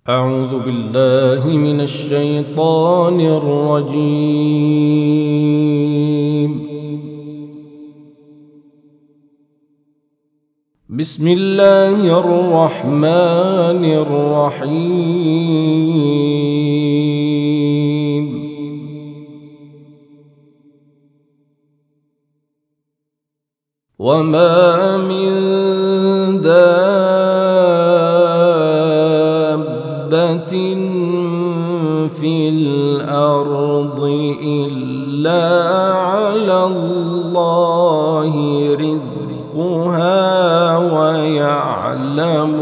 أعوذ بالله من الشيطان الرجيم. بسم الله الرحمن الرحيم. وما من دابة في الأرض إلا على الله رزقها ويعلم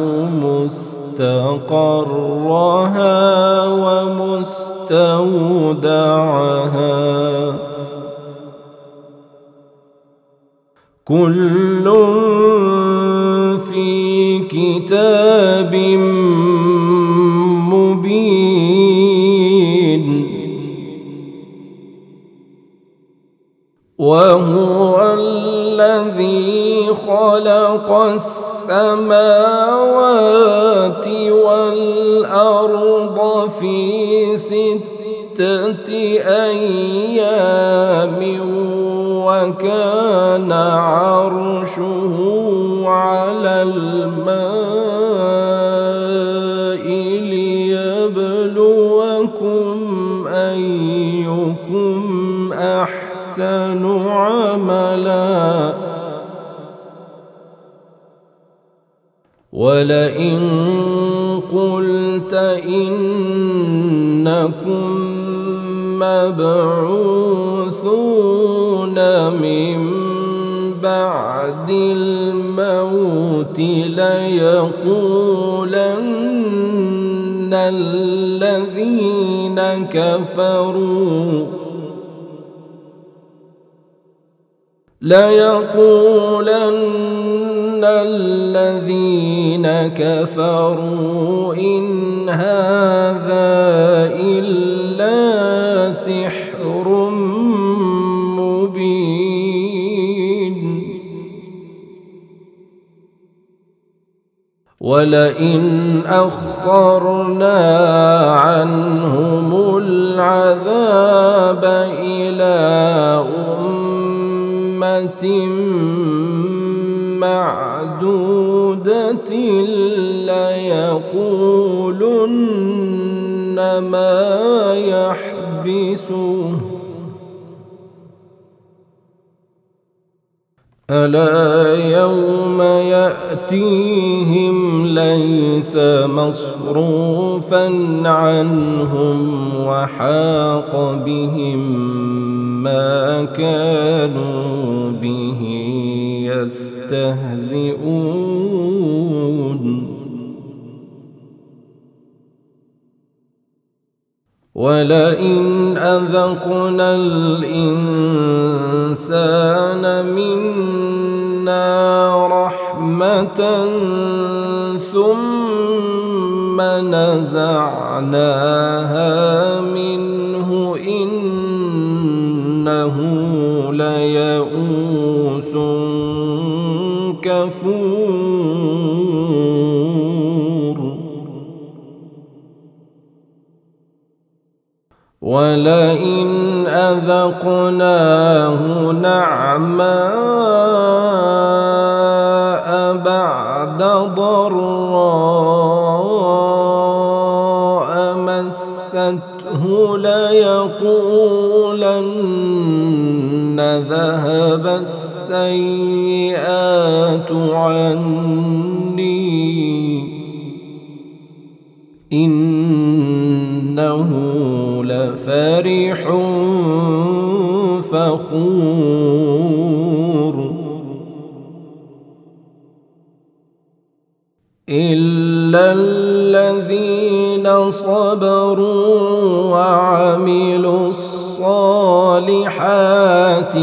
مستقرها ومستودعها كل في كتاب مبين. وهو الذي خلق السماوات والأرض في 6 أيام وكان عرشه على الماء ليبلوكم أيكم أحسن عملا. ولئن قلت إنكم مبعوثون من بعد الموت ليقولن الذين كفروا إن هذا إلا سحر مبين. ولئن أخرنا عنهم العذاب إلى أمة معدودة ليقولن ما يحبسه ألا يوم يأتيهم ليس مصروفا عنهم وحاق بهم ما كانوا به يستهزئون. ولئن أذقنا الإنسان منا رحمة ثم نزعناها منه إنه ليئوس كفور. ولئن أذقناه نعماء بعد ضراء مسته ليقولن ذهب السيئات عني إنه لفرح فخور. إلا الذين صبروا وعملوا الصالحات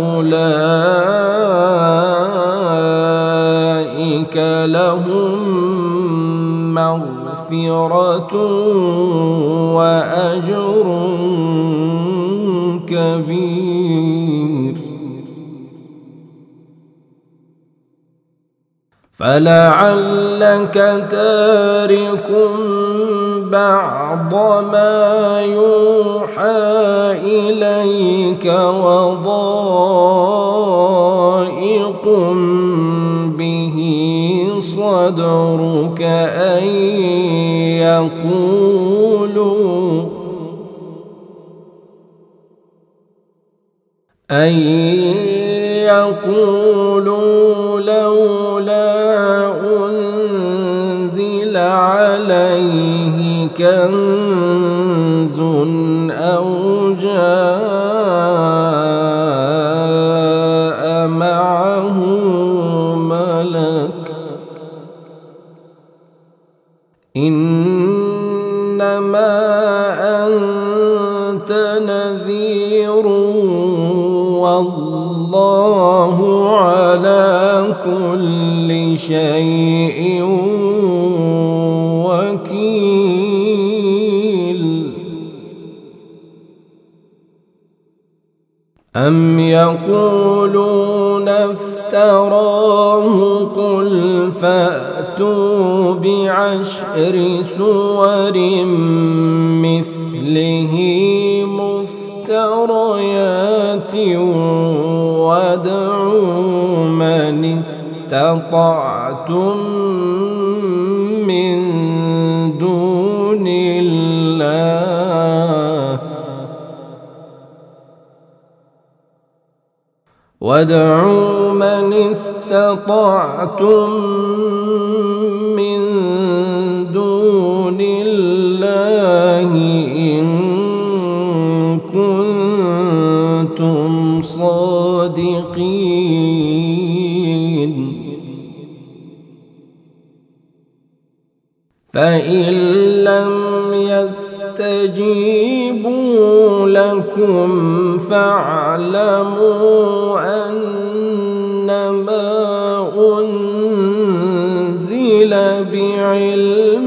أولئك لهم مغفرة وأجر كبير. فلعلك تارك بعض ما يوحى إليك وضائق به صدرك أن يقولوا لولا أنزل عليه كنز أو جاء معه ملك إنما أنت نذير والله على كل شيء وكيل. أم يقولون افتراه قل فأتوا بعشر سور مثله مفتريات وادعوا من استطعتم من دون الله إن كنتم صادقين. فإن لم يستجيبوا لكم فاعلموا أنما أنزل بعلم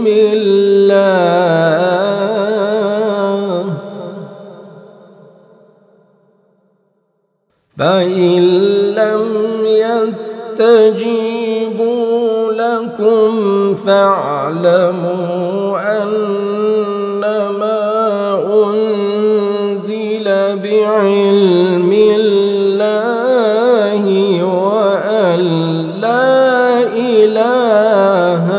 الله فإن لم يستجيبوا لكم فاعلموا أنما أنزل بعلم الله وأن لا إله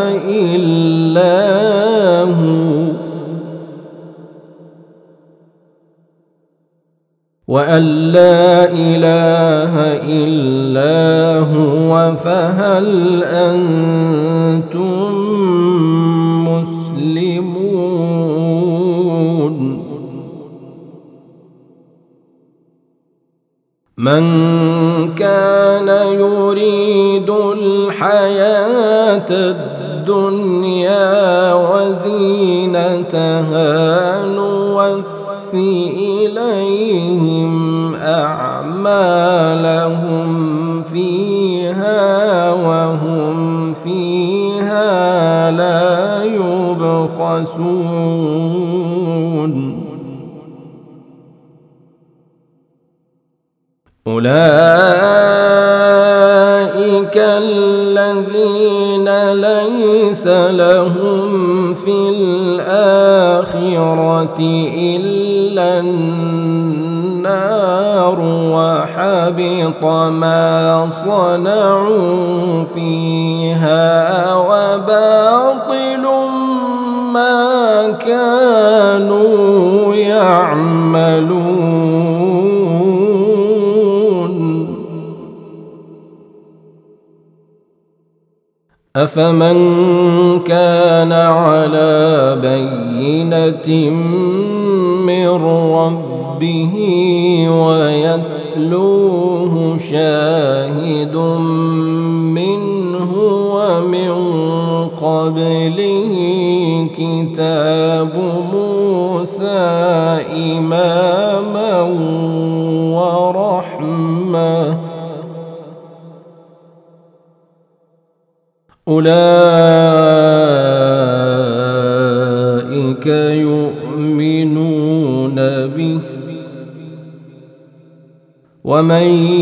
إلا هو فهل أنتم مسلمون. من كان يريد الحياة الدنيا وزينتها نوفي إليهم أعمالهم فيها وهم فيها لا يبخسون. أولئك الذين ليس لهم في الآخرة إلا النار وحبط ما صنعوا فيها وباطل ما كانوا يعملون. أفمن كان على بينة من ربه ويتلوه شاهد منه ومن قبله كتاب موسى إماما ورحمة أولئك يؤمنون به ومن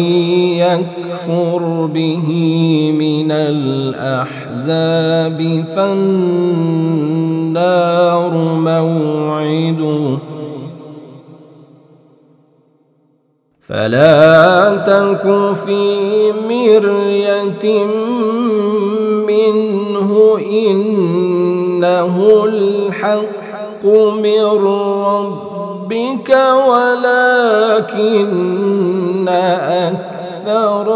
يكفر به من الأحزاب فالنار فلا تك في مرية منه إنه الحق من ربك ولكن أكثر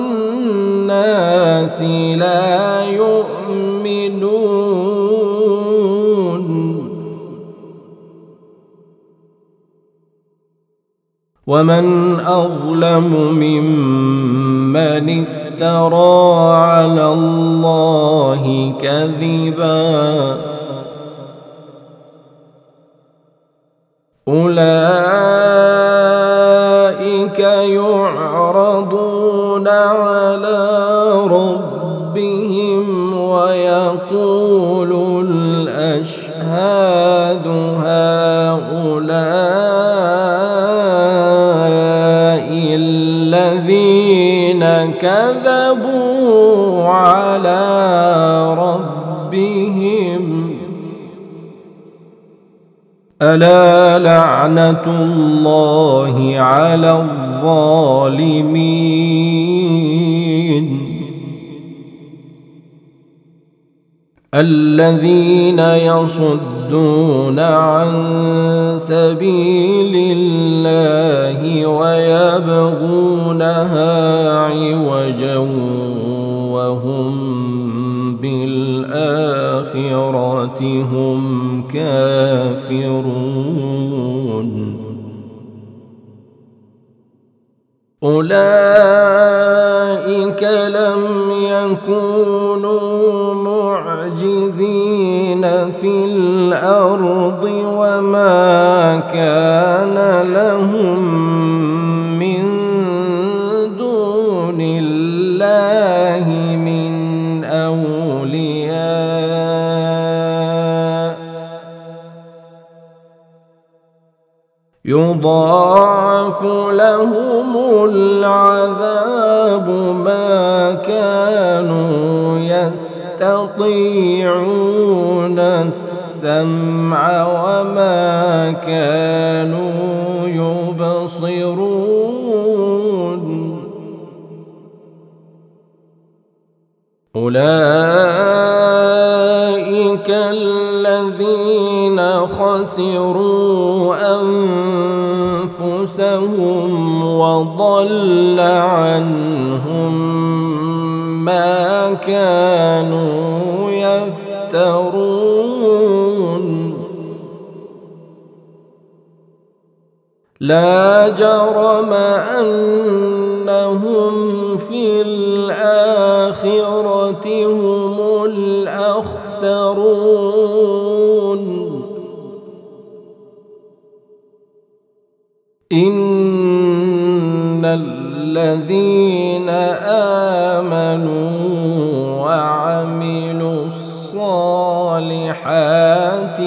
الناس لا يؤمنون ومن أظلم ممن افترى على الله كذبا أولئك يعرضون على ربهم ويقول الأشهاد هؤلاء الذين كذبوا على ربهم ألا لعنة الله على الظالمين الذين يصدون عن سبيل الله ويبغونها عوجا وهم بالآخرة هم كافرون أولئك لم يكونوا معجزين في الأرض وما كان لهم من دون الله من أولياء يضاعف لهم العذاب ما كانوا يستطيعون السمع وما كانوا يبصرون أولئك الذين خسروا أنفسهم وضل عنهم ما كانوا يفترون لا جرم أنهم في الآخرة هم الأخسرون إن الذين آمنوا وعملوا الصالحات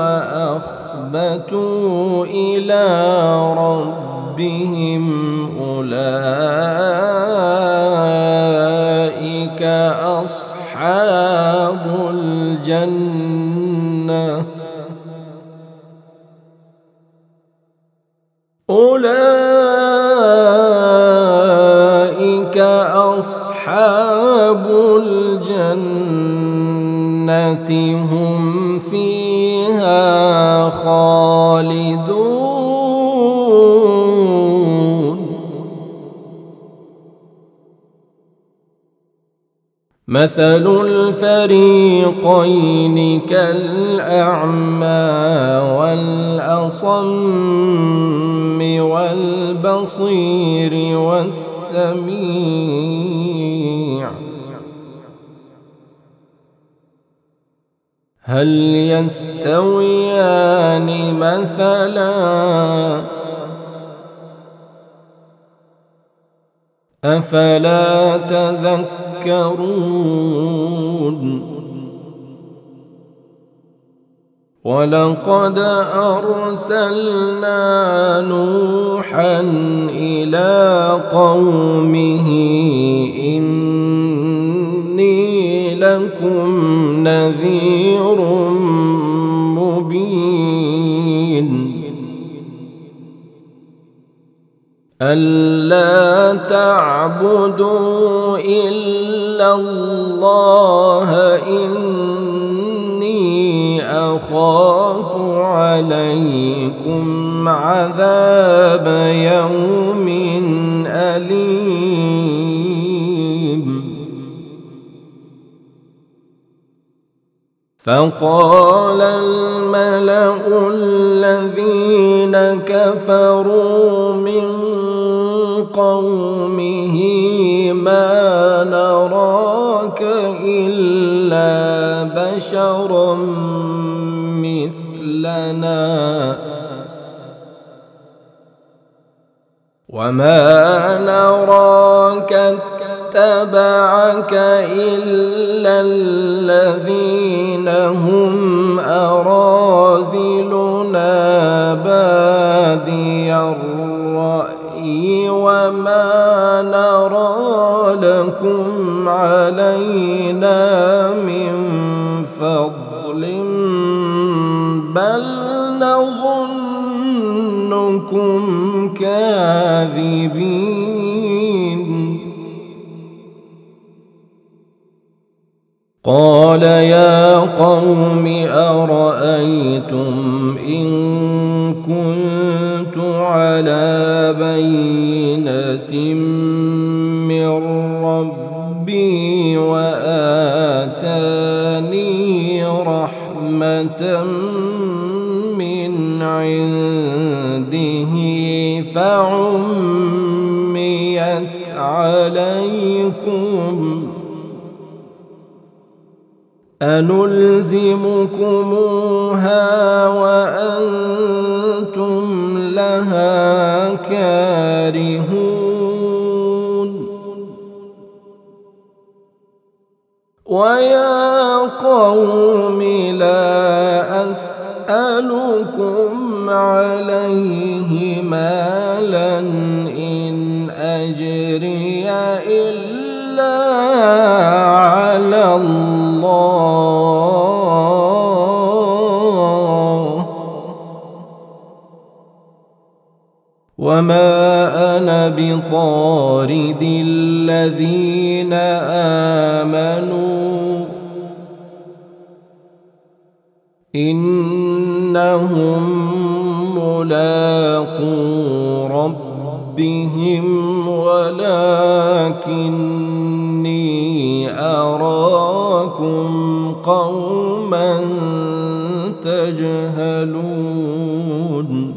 وأخبتوا إلى ربهم أولئك أصحاب الجنة أولئك أصحاب الجنة هم فيها خالدون مثل الفريقين كالأعمى والأصم والبصير والسميع هل يستويان مثلا أفلا تذكرون ولقد أرسلنا نوحا إلى قومه إني لكم نذير مبين ألا تعبدوا إلا الله إني أخاف عليكم عذاب يوم أليم. فقال الملأ الذين كفروا من قومه ما نراك إلا بشرا مثلنا وما نراك اتبعك إلا الذين هم أراذلنا بادي الرأي وما نرى لكم علينا من فضل بل نظنكم كاذبين. قال يا قوم أرأيتم إن كنت على بينة من ربي وآتاني رحمة من عنده فعميت عليكم أنلزمكموها وأنتم لها كارهون. ويا قوم لا أسألكم عليه مالا إن أجري إلا على الله وما أنا بطارد الذين آمنوا إنهم ملاقو ربهم ولكني أراكم قوما تجهلون.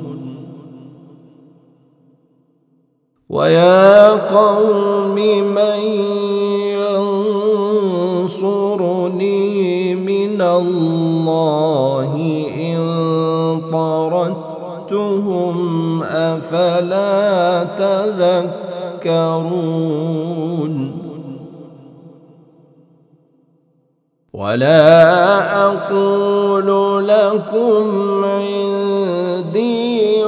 ويا قوم من ينصرني من الله إن طردتهم أفلا تذكرون. ولا أقول لكم عندي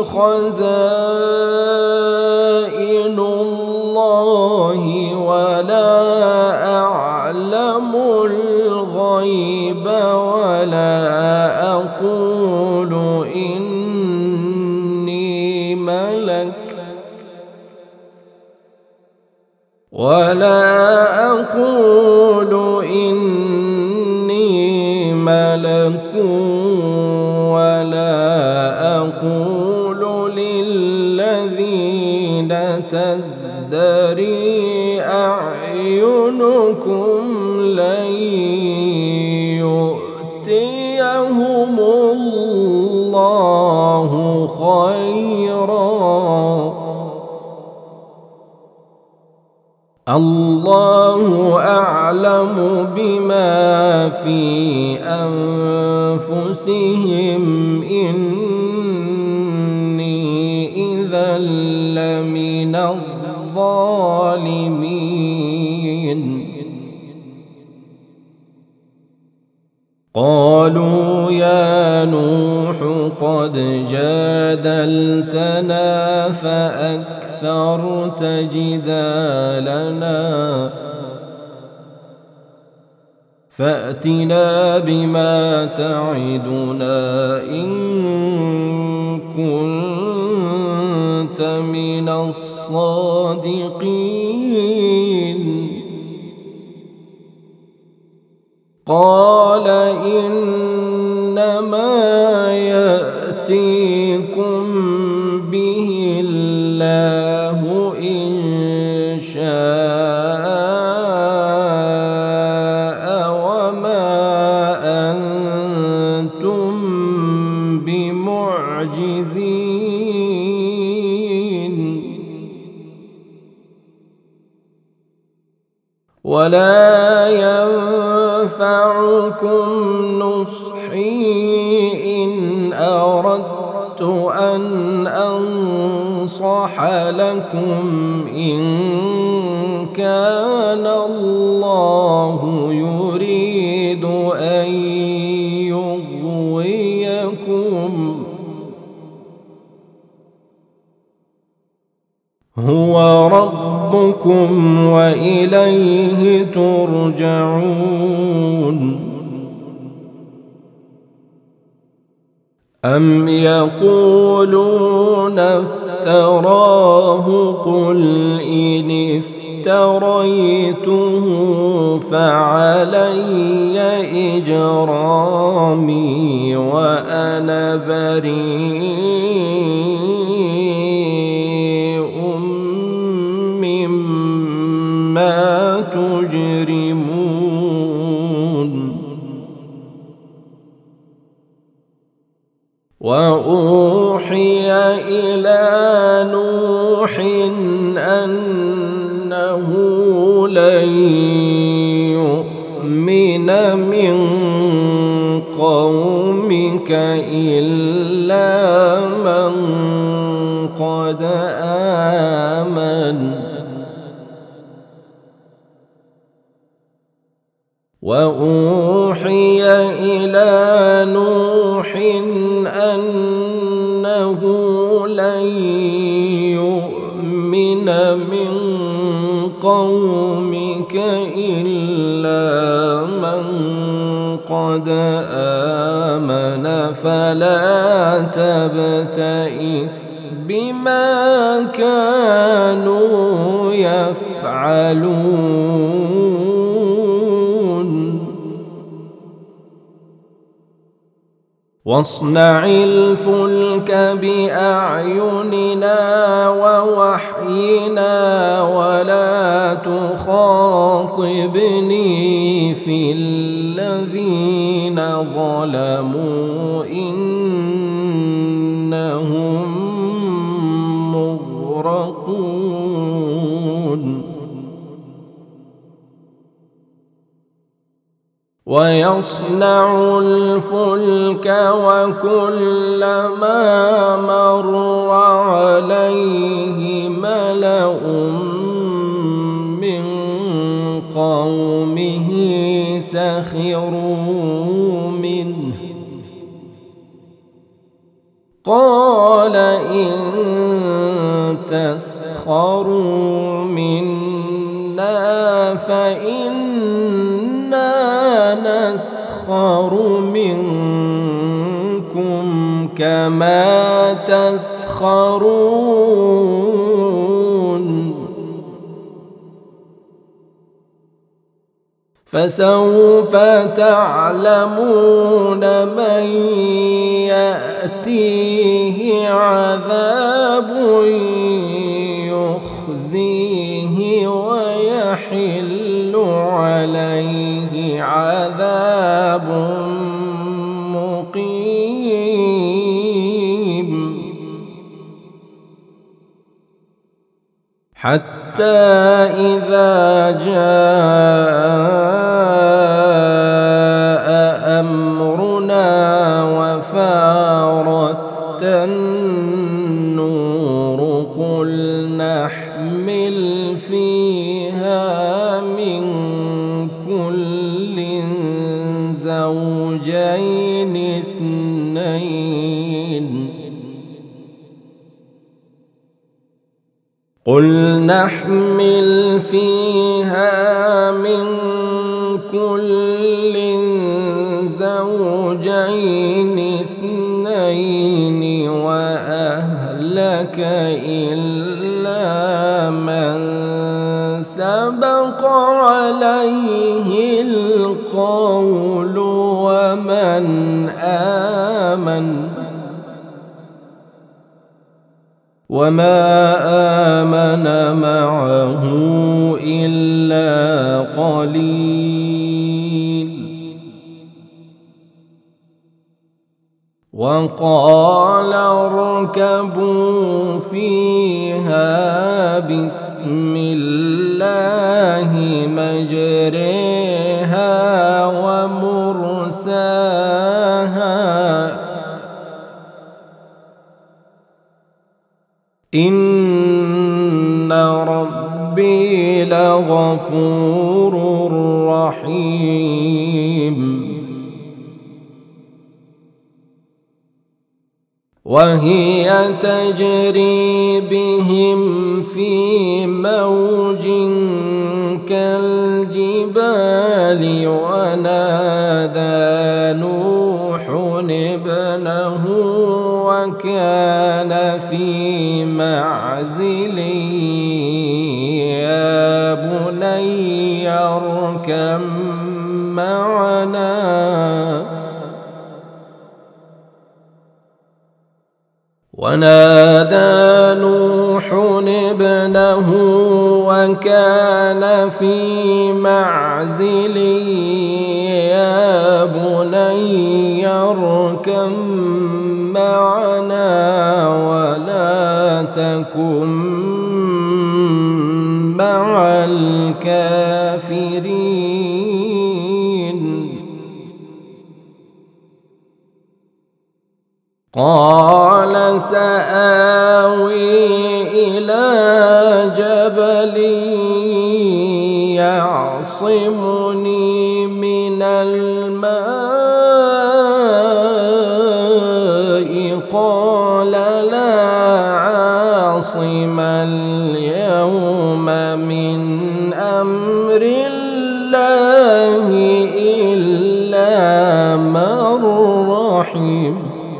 خزائن الله ولا أعلم الغيب ولا أقول إني ملك ولا أقول للذين تزدري أعينكم لن يؤتيهم الله خيرا الله أعلم بما في أنفسهم إني إذا لمن الظالمين. قالوا يا نوح قد جادلتنا فأكثرت جدالنا فأتنا بما تعدنا إن كنت من الصادقين. مقين قال إنما يأتيكم به الله إن شاء وما أنتم بمعجزين ولا ينفعكم نصحي إن أردت أن أنصح لكم إن كان الله يريد أن يغويكم هو ربكم وإليه ترجعون أم يقولون افتراه قل إن افتريته فعلي إجرامي وأنا بريء مما تجرمون وأوحي إلى نوح أنه لن يؤمن من قومك إلا من قد آمن وأوحي إلى نوح أنه لن يؤمن من قومك إلا من قد آمن فلا تبتئس بما كانوا يفعلون واصنع الفلك بأعيننا ووحينا ولا تخاطبني في الذين ظلموا إنهم مغرقون ويصنع الفلك وكلما مر عليه ملأ من قومه سخروا منه قال إن تسخروا منا فإنا نسخر منكم كما تسخرون فسوف تعلمون من يأتيه عذاب يخزيه ويحل عليه عذاب مقيم حتى إذا جاء أمرنا وفارت النور قل نحمل فيها من كل زوجين اثنين قل نحمل فيها من كل زوجين اثنين وأهلك إلا من من آمن وما آمن معه إلا قليل. وقال اركبوا فيها بسم الله مجريها ومرساها إن ربي لغفور رحيم. وهي تجري بهم في موج كالجبال ونادى نوح ابنه وكان في معزل يا بني اركب معنا ونادى نوح ابنه وكان في معزل يا بني اركب معنا ولا تكن مع الكافرين. قال سآوي إلى جبل يعصمني من الماء قال لا عاصم اليوم من أمر الله إلا من رحم.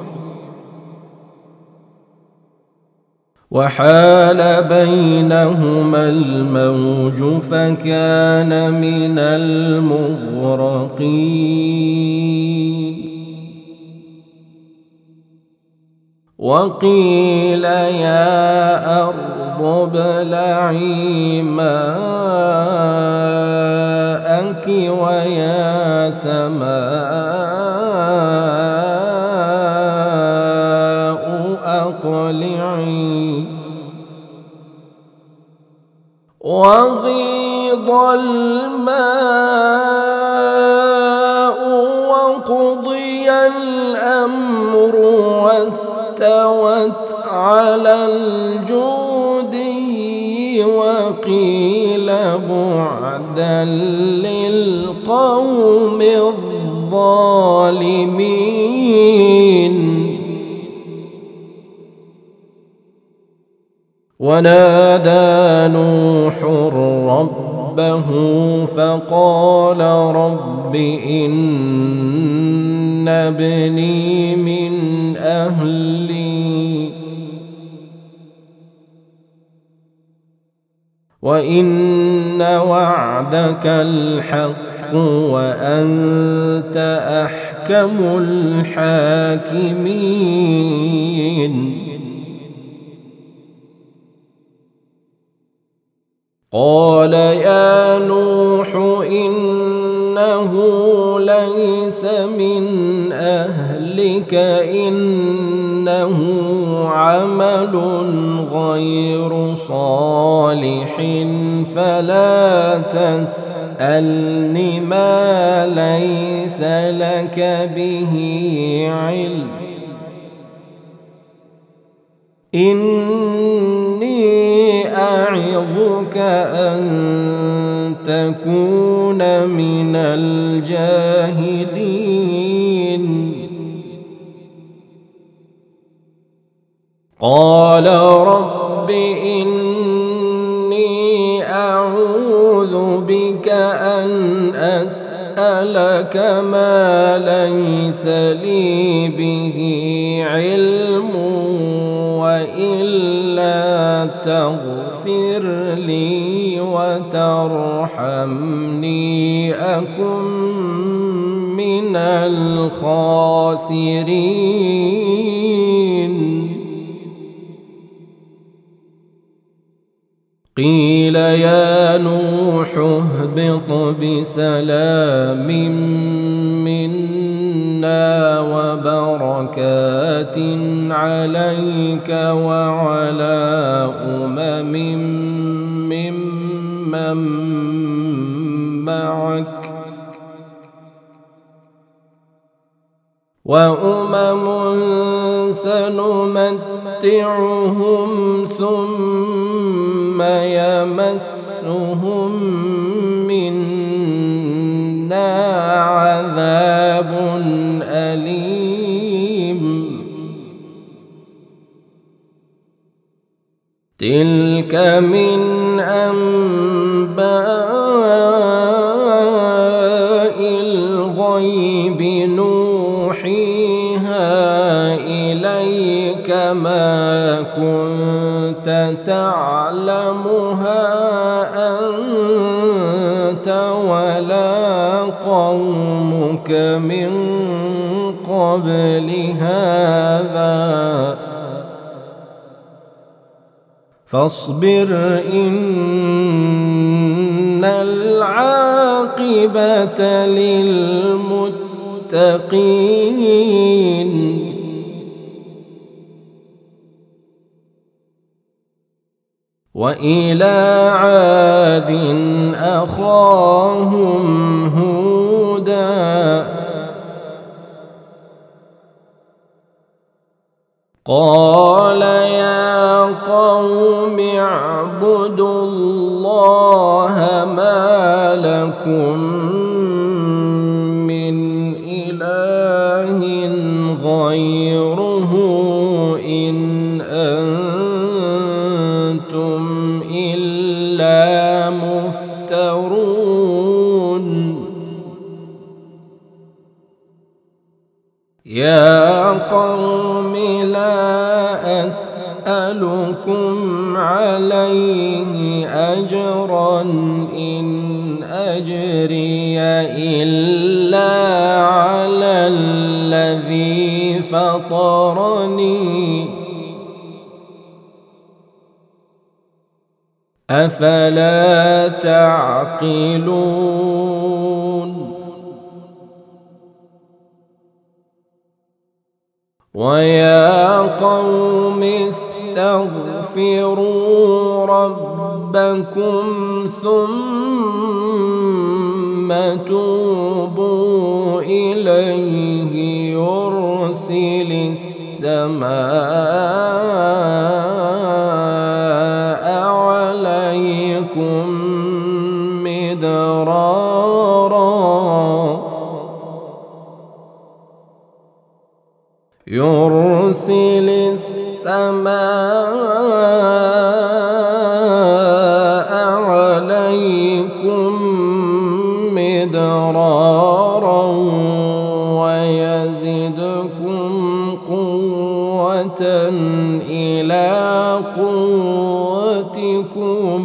وحال بينهما الموج فكان من المغرقين. وقيل يا أرض ابلعي ماءك ويا سماء أقلعي وغيض الماء وقضي الأمر واستوت على الجودي وقيل بعدا للقوم الظالمين. ونادى نوح ربه فقال رب إن ابني من أهلي وإن وعدك الحق وأنت أحكم الحاكمين. قال يا نوح إنه ليس من أهلك إنه عمل غير صالح فلا تسألني ما ليس لك به علم إني أعظك أن تكون من الجاهلين. قال رب إني أعوذ بك أن أسألك ما ليس لي به علم وإلا تغفر لي وترحمني أكن من الخاسرين. قيل يا نوح اهبط بسلام منا وبركات عليك وعلى ممن معك وأمم سنمتعهم ثم يمسهم منا عذاب أليم. تلك من أنباء الغيب نوحيها إليك ما كنت تعلمها أنت ولا قومك من قبل هذا فاصبر إن العاقبة للمتقين. وإلى عاد أخاهم هودا قال يا قوم اعبدوا الله ما لكم من إله غيره إن أنتم إلا مفترون. يا قوم لا أسألكم عليه أجرا إن أجري إلا على الذي فطرني أفلا تعقلون. ويا قوم استغفروا ربكم ثم توبوا إليه يرسل السماء عليكم مدرارا يرسل السماء عليكم مدرارا ويزدكم قوة إلى قوتكم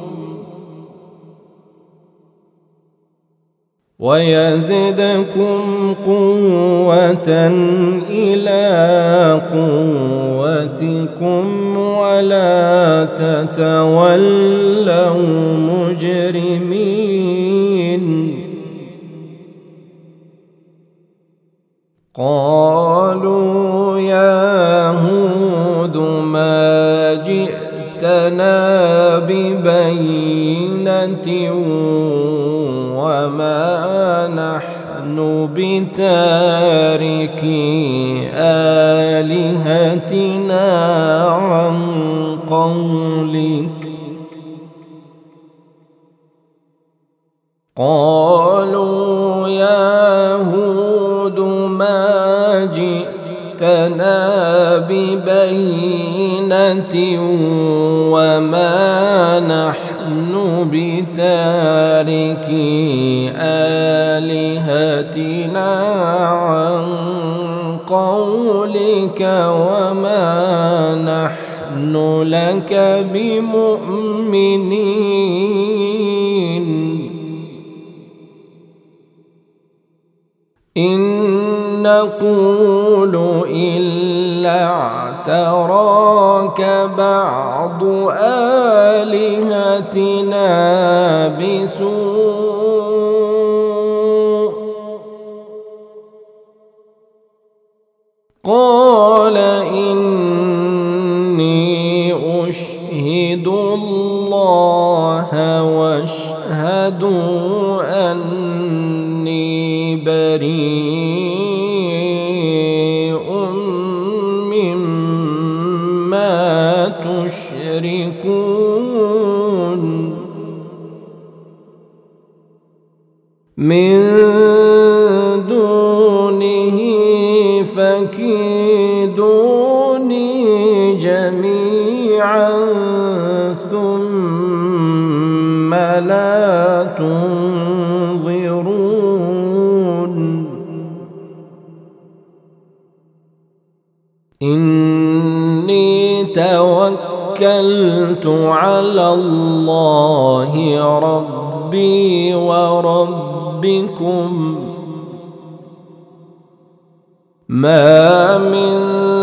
ولا تتولوا مجرمين. قالوا يا هود ما جئتنا ببينة وما نحن بتاركي آلهتنا عن قولك. قالوا يا هود ما جئتنا ببينة وما نحن بتاركي آلهتنا عن قولك وما نحن لك بمؤمنين. إن نقول إلا اعتراك بعض آلهتنا بسوء قال إني أشهد الله واشهدوا أني بريء مما تشركون من دونه فكيدوني جميعا ثم لا تنظرون إني توكلت على الله ربي وربكم ما من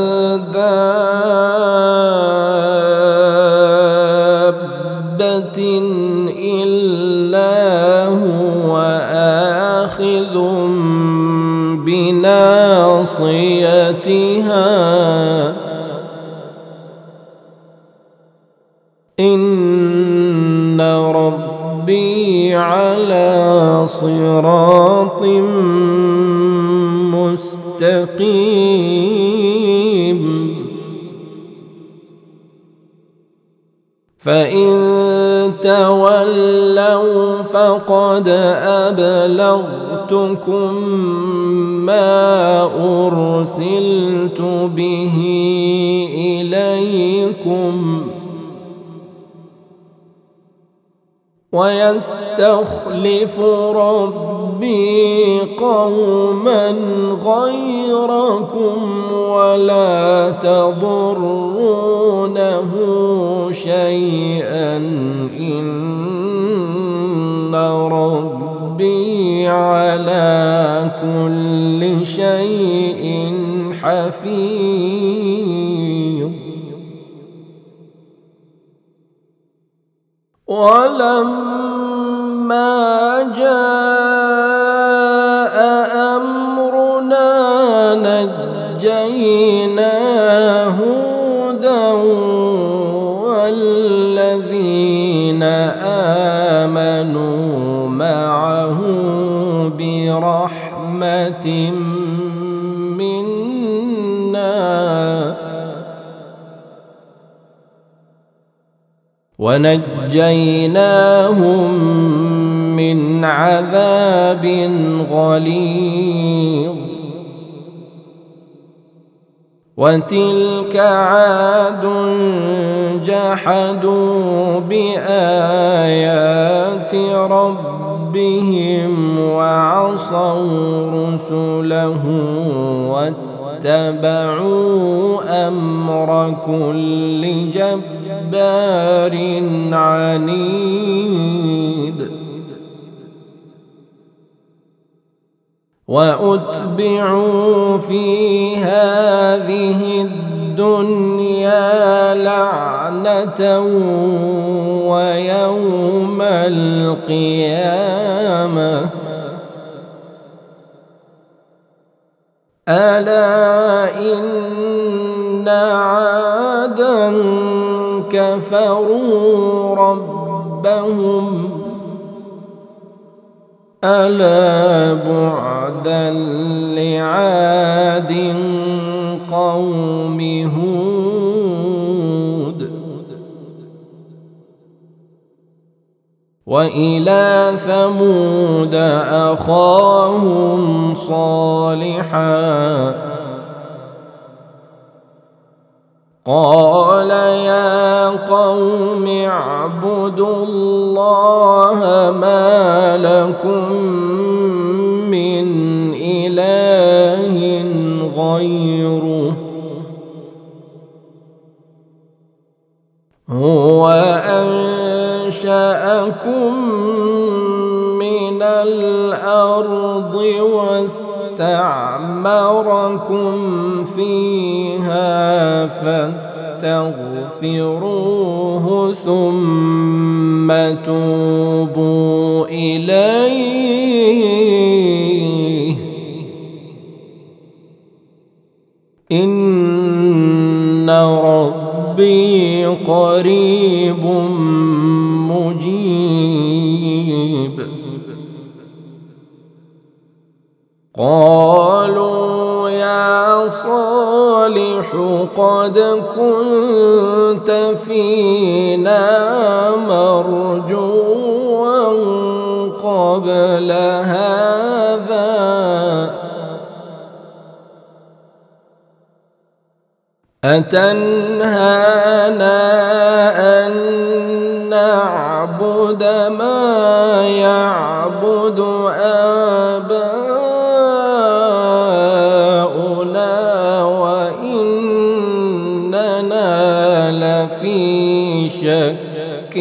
دابة إلا هو آخذ بناصيتها إن ربي على صراط مستقيم فإن تولوا فقد أبلغتكم ما أرسلت به إليكم ويستخلف ربي قوما غيركم ولا تضرونه شيئا إن ربي على كل شيء حفيظ ولما جاء أمرنا نجينا هودا والذين آمنوا معه برحمة منا ونجيناهم من عذاب غليظ وتلك عاد جحدوا بآيات ربهم وعصوا رسله واتبعوا أمر كل جبار عنيد وأتبعوا في هذه الدنيا لعنة ويوم القيامة ألا إن عادا كفروا ربهم ألا بعدا لعاد قوم هود وإلى ثمود أخاهم صالحا قال يا قوم اعبدوا الله ما لكم من إله غيره هو أنشأكم من الأرض واستعمركم استعمركم فيها فاستغفروه ثم توبوا إليه إن ربي قريب مجيب. قالوا يا صالح قد كنت فينا مرجوا قبل هذا أتنهانا أن نعبد ما يعبد آباؤنا وإننا لفي شك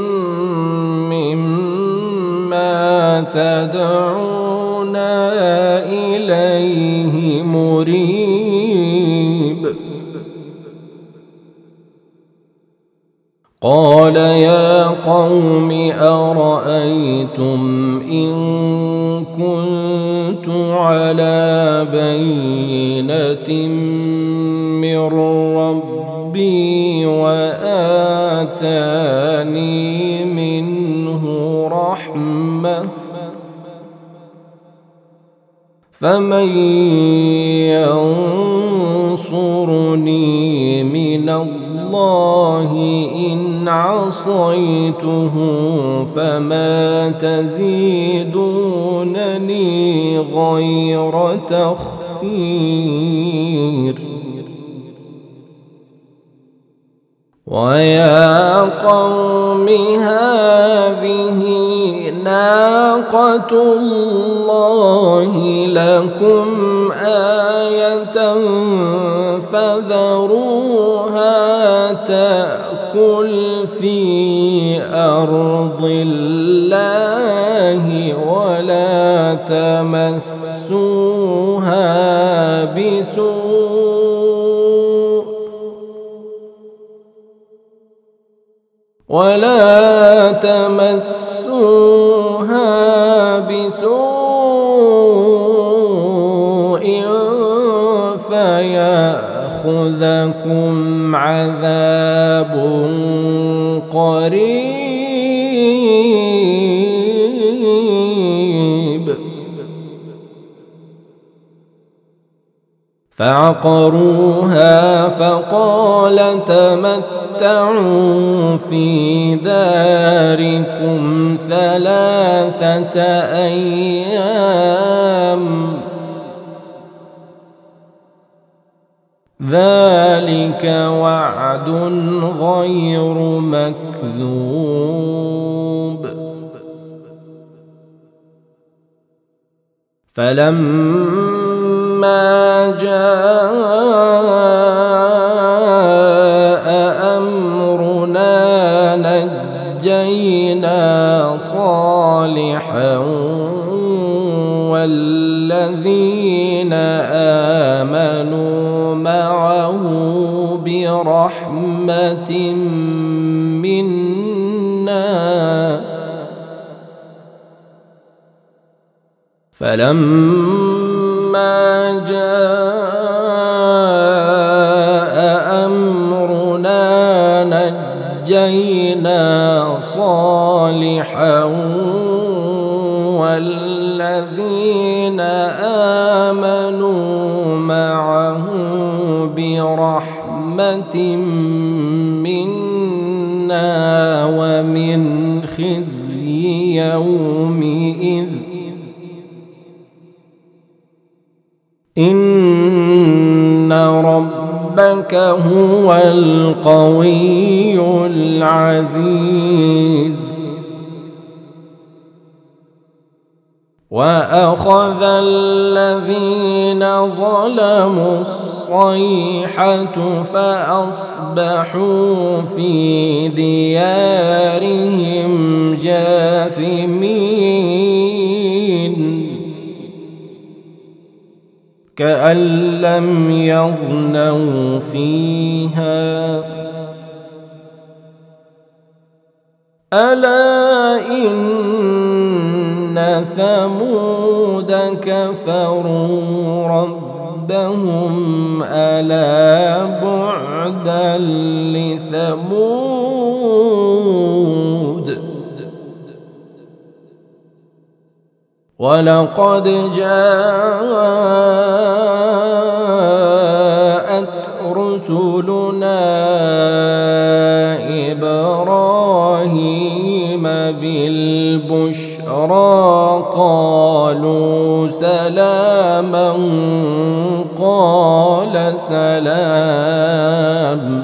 مما تدعونا إليه مريب. قال يا قوم أرأيتم إن كنت على بينة من ربي وآتاني منه رحمة فمن ينصرني من الله إن عصيته فما تزيدونني غير تخسير. ويا قوم هذه ناقة الله لكم آية فذروها تأكل في أرض الله ولا تمسوها بسوء فيأخذكم عذاب قريب. فعقروها فقال تمتعوا في داركم 3 أيام ذلك وعد غير مكذوب. فلما جاء أمرنا نجينا صالحا والذين آمنوا معه برحمة منا فلما جاء أمرنا نجينا صالحا والذين آمنوا معه برحمة منا ومن خزي يومئذ إن ربك هو القوي العزيز. وأخذ الذين ظلموا الصيحة فأصبحوا في ديارهم جاثمين. كأن لم يغنوا فيها ألا إن ثمود كفروا ربهم ألا بعدا لثمود ولقد جاءت رسلنا إبراهيم بالبشرى قالوا سلاما قال سلام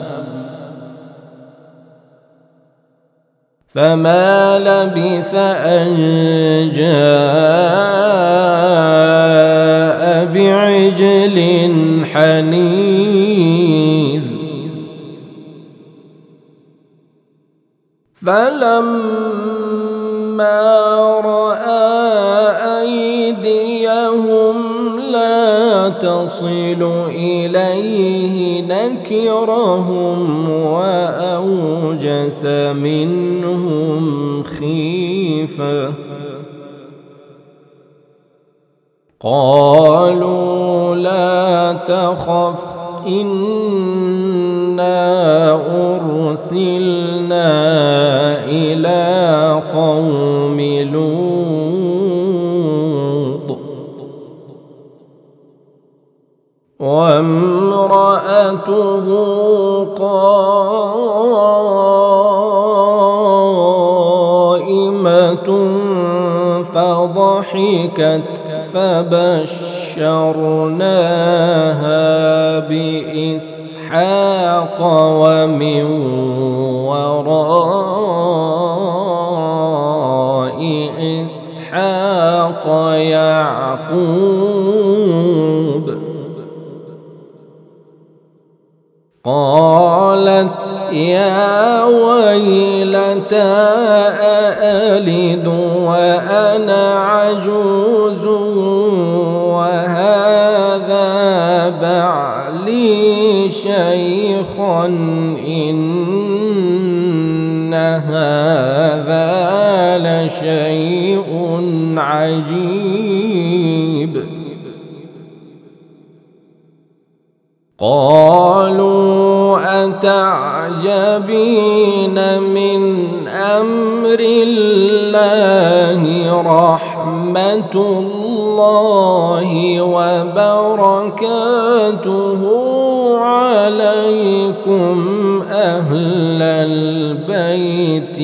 فما لبث أن جاء بعجل حنيذ فلما رأى أيديهم لا تصل إليه نكرهم وأوجس منهم خيفة قالوا لا تخف إنا أرسلنا إلى قوم لوط وامرأته قائمة فضحكت فبشرناها بإسحاق ومن وراء إسحاق يعقوب قالت يا ويلتى أألد وأنا عجوز وهذا بعلي شيخا إن هذا لشيء عجيب قالوا أتعجبين من أمر الله رحمة الله وبركاته عليكم أهل البيت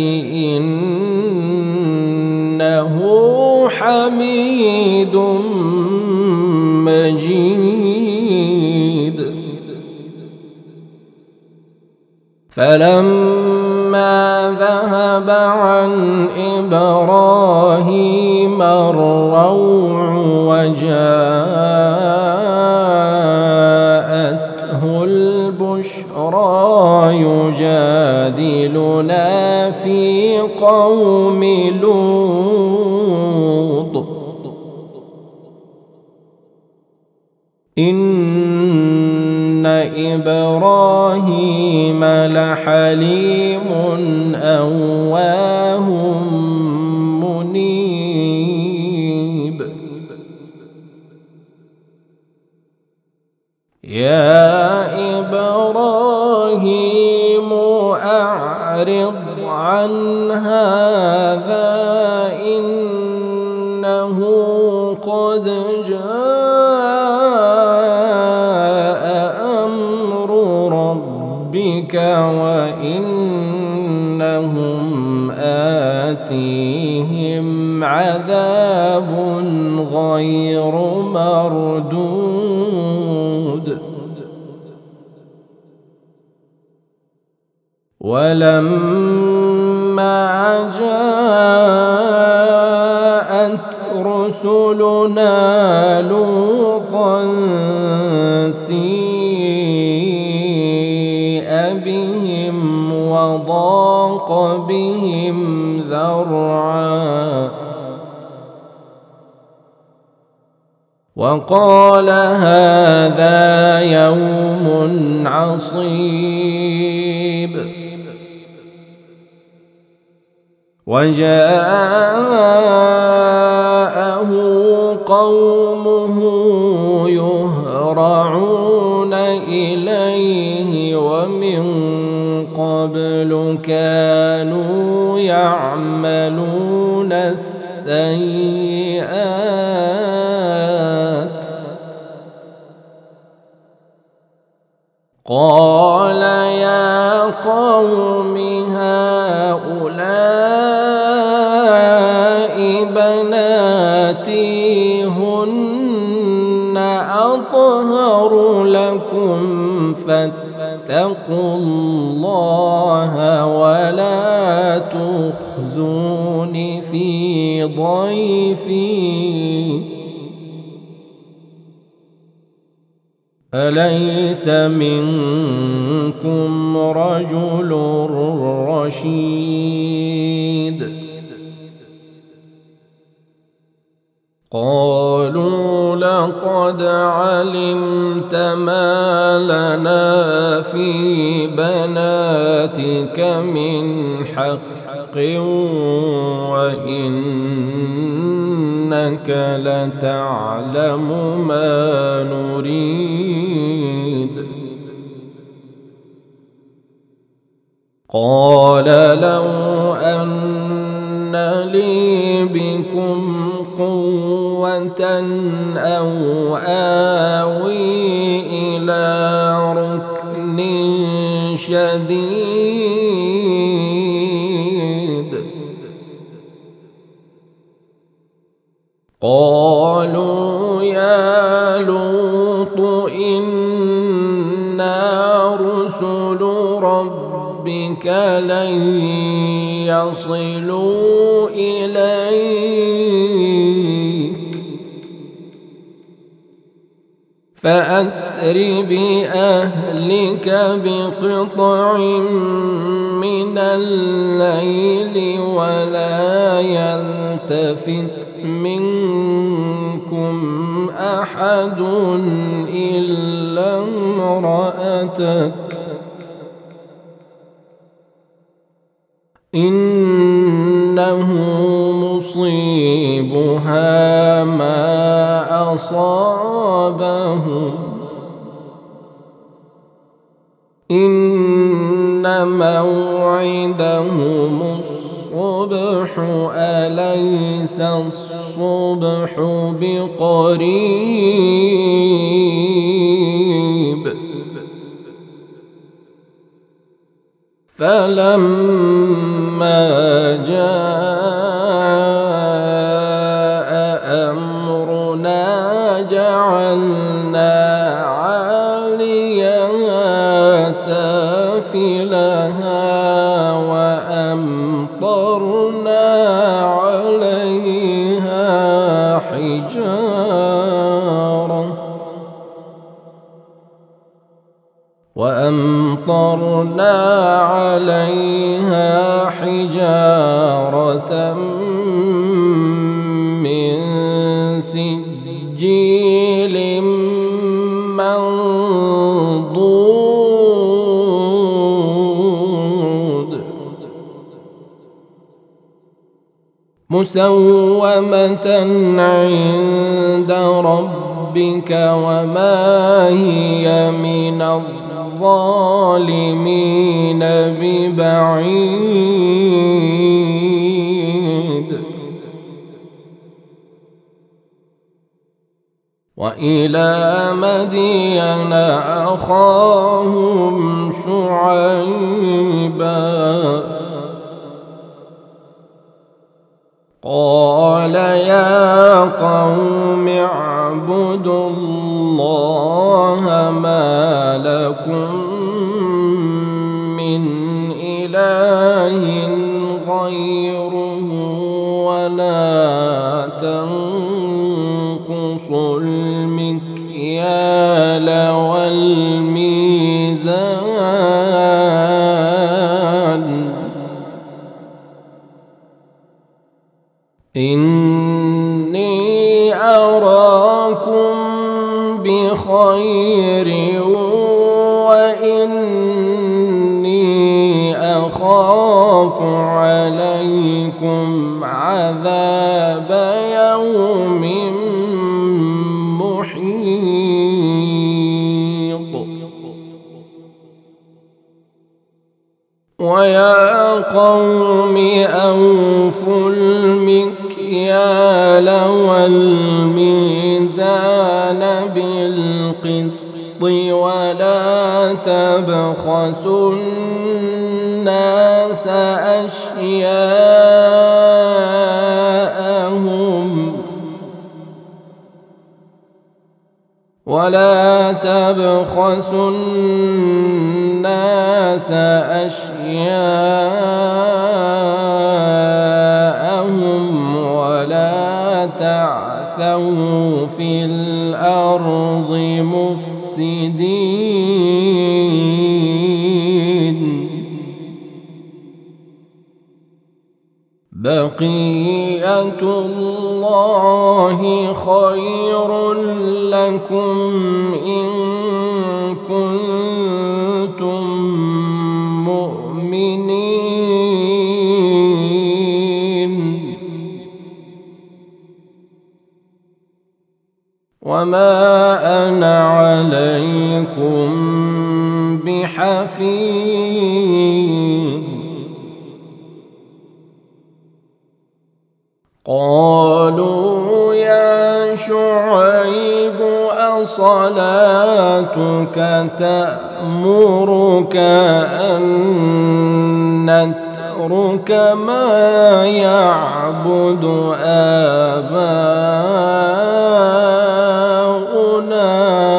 إنه حميد مجيد فلما ذهب عن إبراهيم الروع وجاءته البشرى يجادلنا في قوم لوط إن إبراهيم لحليم أواه منيب يا إبراهيم أعرض عن هذا إنه قد وإنهم آتيهم عذاب غير مردود ولما جاءت رسلنا لوطا بهم وضاق بهم ذرعا وقال هذا يوم عصيب وجاءه قومه يهرعون إليه ومن قبل كانوا يعملون السيئات قال يا قوم هؤلاء بناتي هن أطهر لكم فاتقوا الله ولا تخزون في ضيفي أليس منكم رجل رشيد قالوا لقد علمت ما لنا في بناتك من حق وإنك لتعلم ما نريد قال لو أن لي بكم قوة أو آوي إلى ركن شديد قالوا يا لوط إنا رسل ربك لن يصلوا إليك فأسر بأهلك بقطع من الليل ولا يلتفت منكم أحد إلا امرأتك إنه مصيبها ما أصابهم إن موعدهم الصبح أليس الصبح بقريب فلما جاء أمرنا جعلنا عاليها سافلها وأمطرنا عليها حجارة من سجيل منضود مسومة عند ربك وما هي من الظالمين ببعيد وإلى مدين أخاهم شعيبا قال يا قوم اعبدوا الله ما لكم من إله غيره ولا تنقصوا المكيال والميزان إني أراكم وإني أخاف عليكم عذاب يوم محيط. ويا قوم أوفوا المكيال والميزان بالقسط ولا تبخسوا الناس أشياءهم ولا تعثوا في الأرض مفسدين. بقية الله خير لكم إن كنتم مؤمنين. وما أنا عليكم بحفيظ. قالوا يا شعيب أصلاتك تأمرك أن نترك ما يعبد آباؤنا؟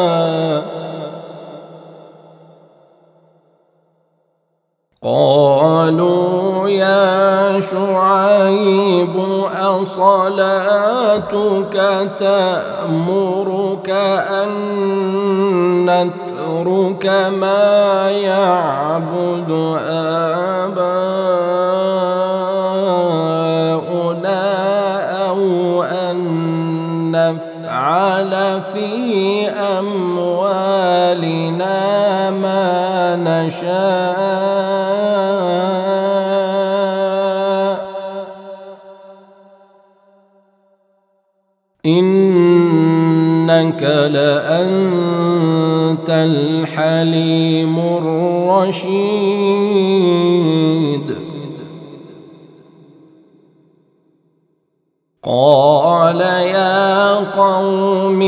قالوا يا شعيب أصلاتك تأمرك أن نترك ما يعبد آباؤنا أو أن نفعل في أموالنا ما نشاء إنك لأنت الحليم الرشيد. قال يا قوم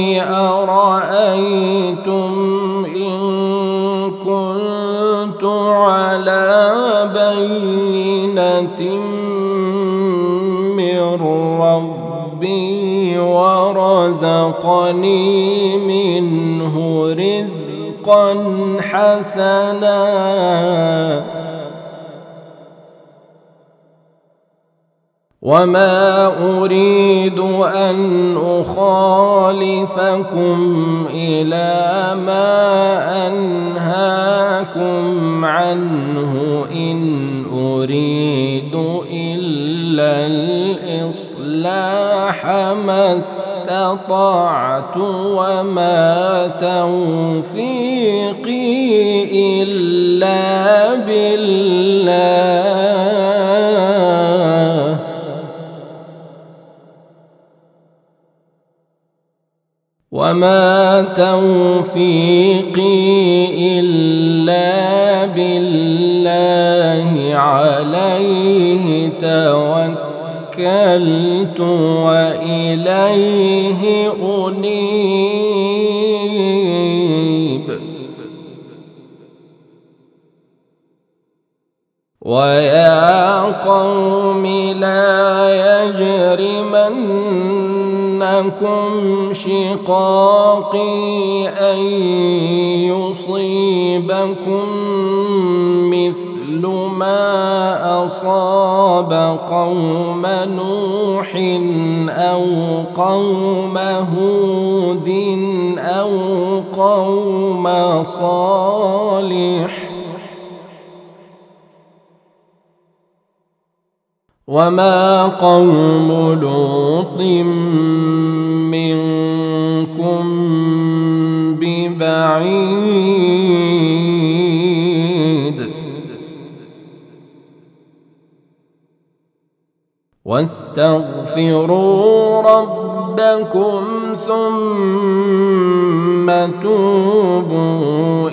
أرأيتم إن كنت على بينة من ربي ورزقني منه رزقا حسنا وما أريد أن أخالفكم إلى ما أنهاكم عنه إن أريد إلا الإصلاح ما استطعت وما توفيقي إلا بالله وما توفيقي إلا بالله عليه توكلت وإليه أنيب. ويا قوم لا يجرمنكم شقاقي أن يصيبكم مثل ما أصاب قوم نوح أو قوم هود أو قوم صالح وما قوم لوط منكم ببعيد واستغفروا ربكم ثم توبوا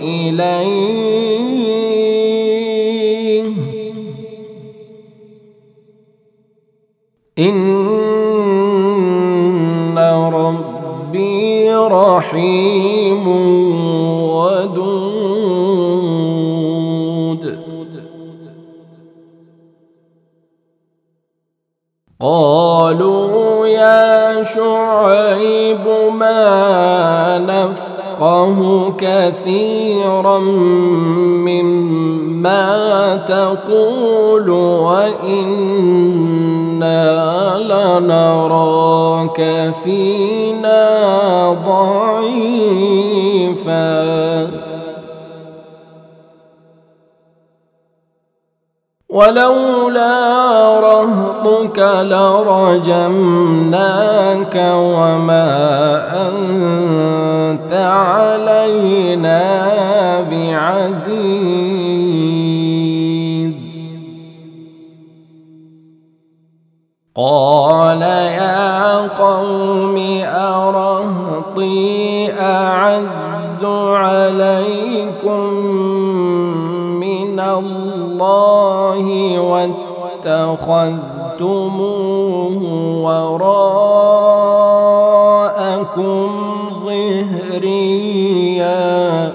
إليه إن ربي رحيم ودود. قالوا يا شعيب ما نفقه كثيرا مما تقول وإنا لنراك فينا ضعيفا ولولا رهطك لرجمناك وما أنت علينا بعزيز. قال يا قوم أرهطي أعز عليكم من الله واتخذتموه وراءكم ظهريا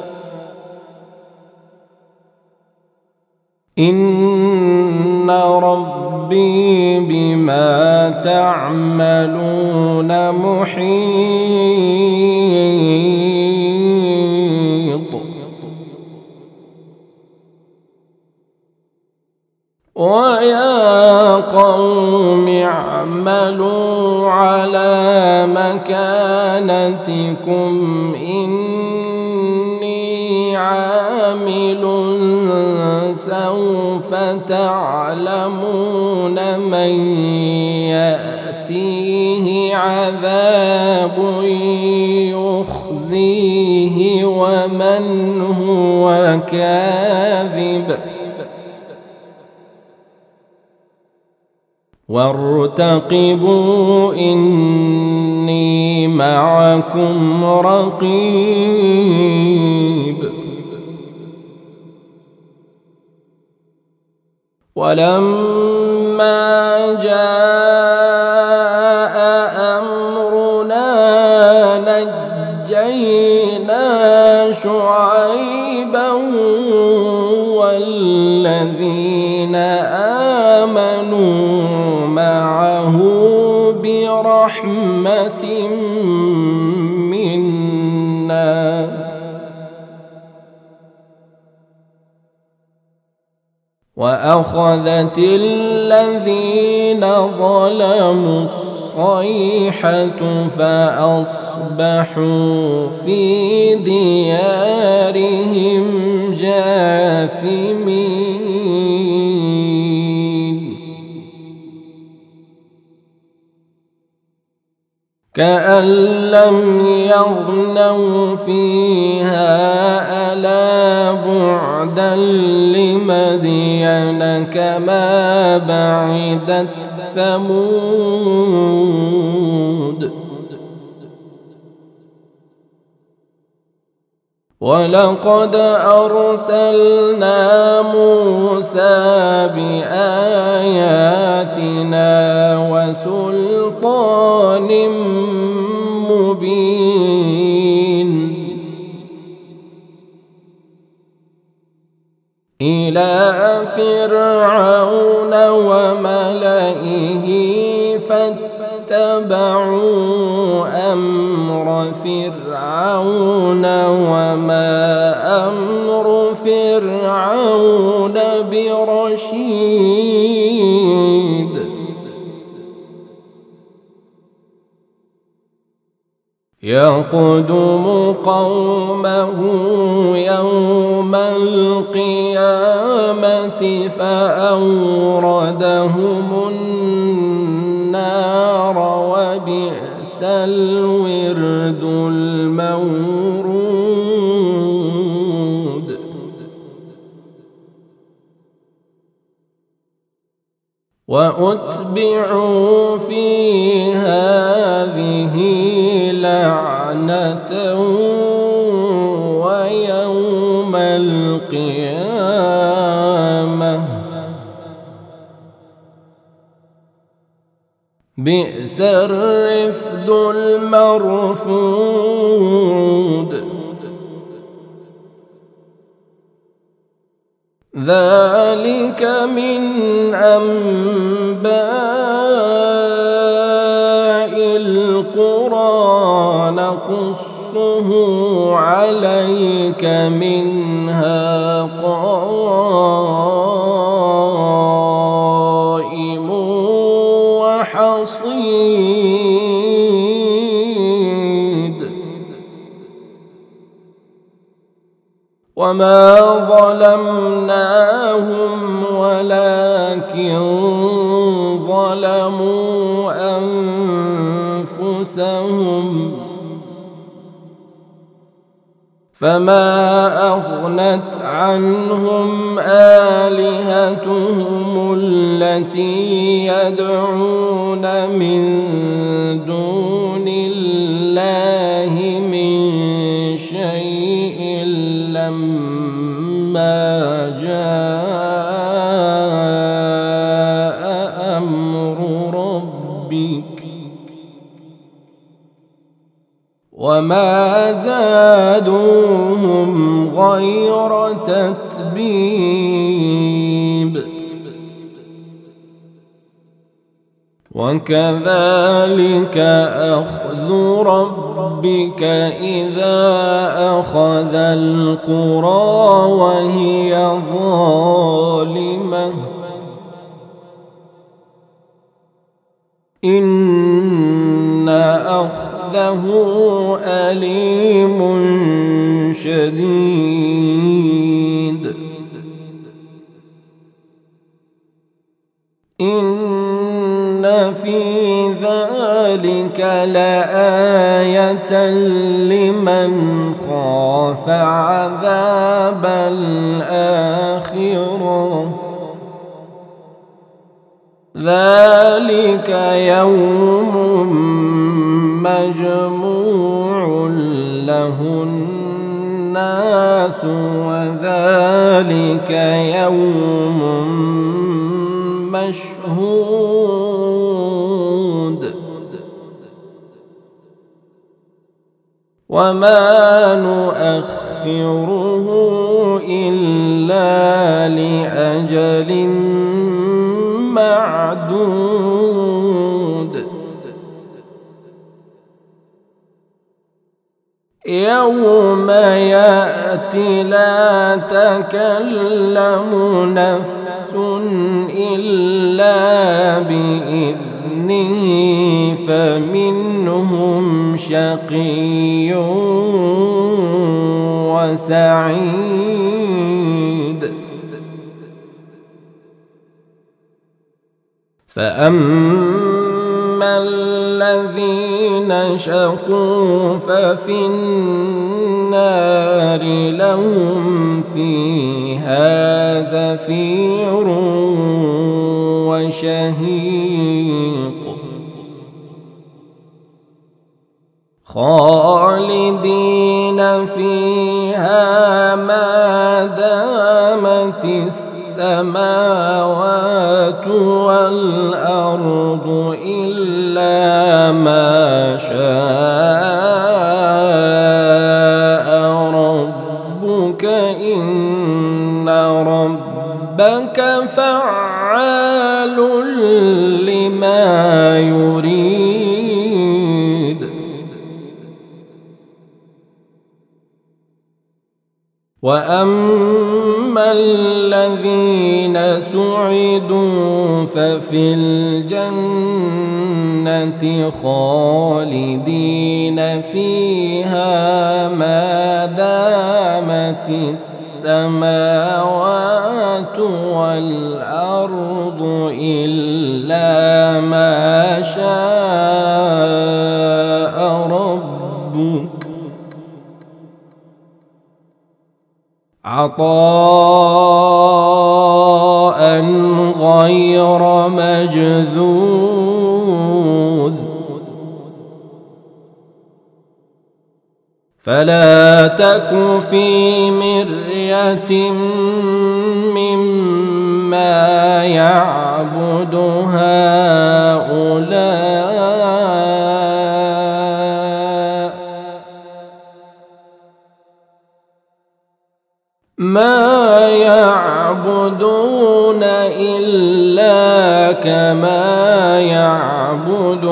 إن ربي بما تعملون محيط. ويا قوم اعملوا على مكانتكم إني عامل سوف تعلمون من يأتيه عذاب يخزيه ومن هو كاذب وارتقبوا إني معكم رقيب. ولما جاء أمرنا نجينا شعيبا والذين آمنوا معه برحمة منا وأخذت الذين ظلموا الصيحة فأصبحوا في ديارهم جاثمين كأن لم يغنوا فيها ألا بعدا لمدين كما بعدت ثمود. ولقد أرسلنا موسى بآياتنا وسلطان مبين إلى فرعون وملئه فاتبعوا أمر فرعون وما أمر فرعون برشيد. يقدم قومه يوم القيامة فأوردهم النار وبئس الورد المورود. وأتبعوا في هذه لعنة ويوم القيامة بئس الرفد المرفود ذلك من أنباء القرى نقصه عليك منها قائم وحصيد وما ظلمناهم ولكن ظلموا أنفسهم فما أغنت عنهم آلهتهم التي يدعون من دون الله من شيء لما جاء أمر ربك وما زادوهم غير تتبيب وكذلك أخذ ربك إذا أخذ القرى وهي ظالمة إن أخذه أليم شديد إن في ذلك لآية لمن خاف عذاب الآخرة ذلك يوم مجموع له الناس وذلك يوم مشهود وما نؤخره إلا لأجل معدود يوم يأتي لا تكلم نفس إلا بإذنه فمنهم شقي وسعيد فأما الذين شقوا ففي النار لهم فيها زفير وشهيق خالدين فيها ما دامت السماوات والأرض إلا ما شاء ربك إن ربك فعال لما يريد وأما الذين سعدوا ففي الجنة خالدين فيها ما دامت السماوات والأرض إلا ما شاء ربك عطاء غير فلا تك في مرية مما يعبد هؤلاء ما يعبدون إلا كما يعبد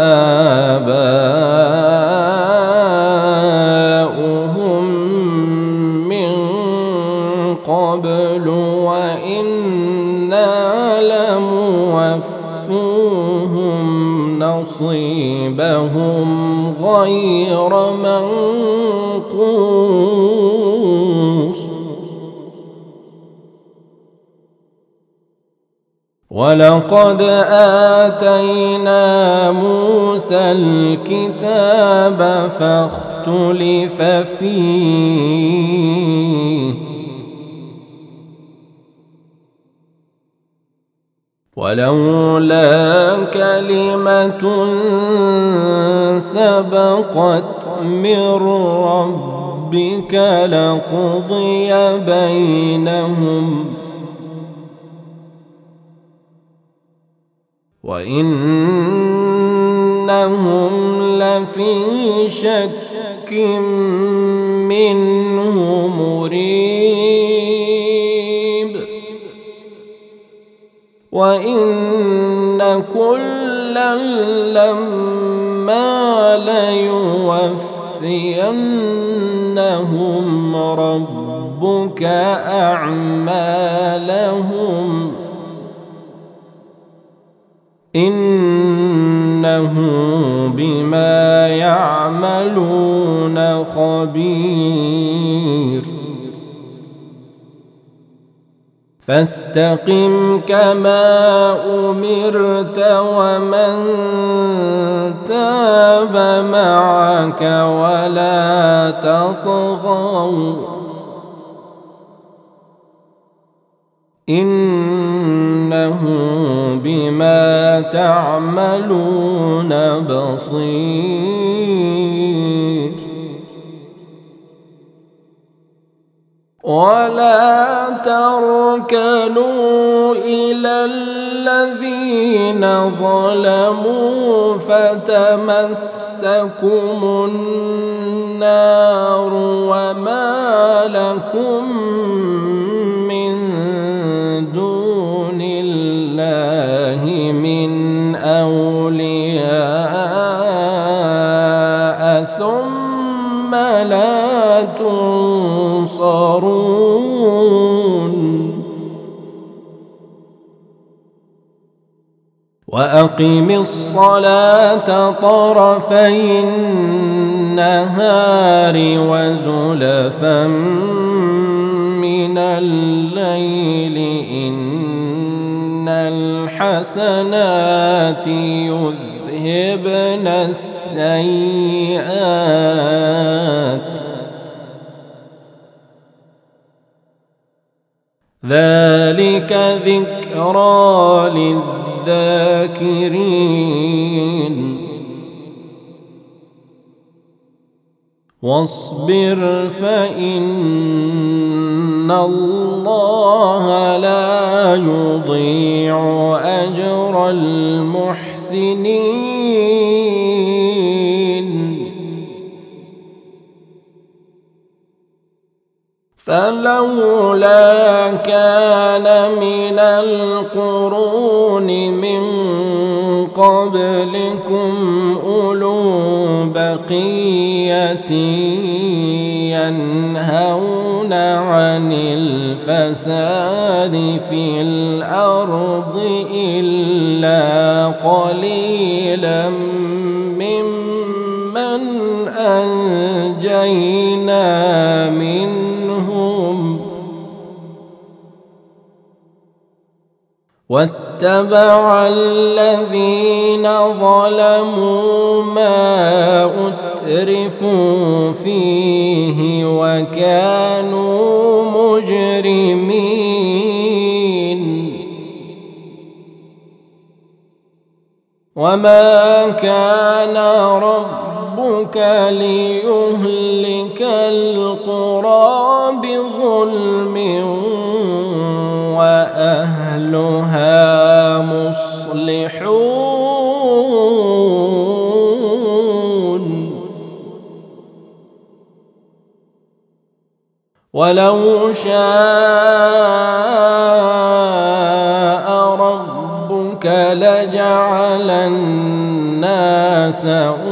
آباؤهم من قبل وإنا لموفوهم نصيبهم غير منقوص ولقد آتينا موسى الكتاب فاختلف فيه ولولا كلمة سبقت من ربك لقضي بينهم وإنهم لفي شك منه مريب وإن كلا لما ليوفينهم ربك أعمالهم إنه بما يعملون خبير فاستقم كما أمرت ومن تاب معك ولا تطغوا إنه بما تعملون بصير ولا تركنوا إلى الذين ظلموا فتمسكم النار وما لكم من دون الله من أولياء ثم لا تنصرون وأقم الصلاة طرفي النهار وزلفا من الليل إن الحسنات يذهبن السيئات ذلك ذكرى للذاكرين واصبر فإن الله لا يضيع أجر المحسنين فلولا كان من القرون من قبلكم أولو بقية ينهون عن الفساد في الأرض إلا قليلا ممن أنجينا منهم واتبع الذين ظلموا ما أترفوا فيه وكانوا مجرمين وما كان ربك ربك ليهلك القرى بظلم وأهلها مصلحون ولو شاء ربك لجعل الناس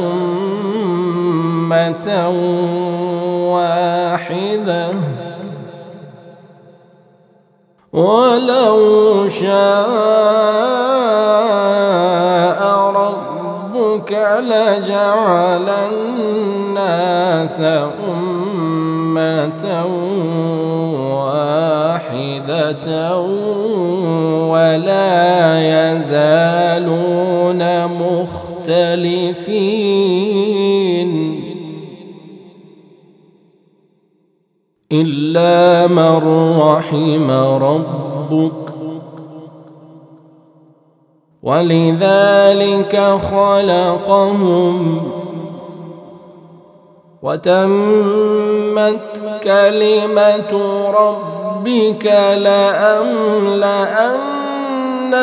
أمة واحدة ولو شاء ربك لجعل الناس أمة واحدة ولا يزالون مختلفين إلا من رحم ربك ولذلك خلقهم وتمت كلمة ربك لأملأن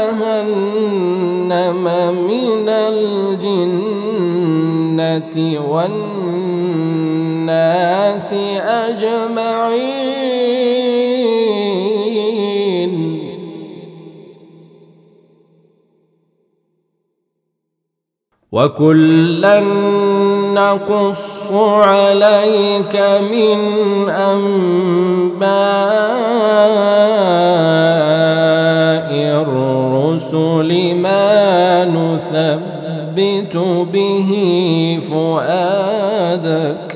جهنم من الجنة والناس أجمعين وكلا نقص عليك من أنباء الرسل ما نثبت به فؤادك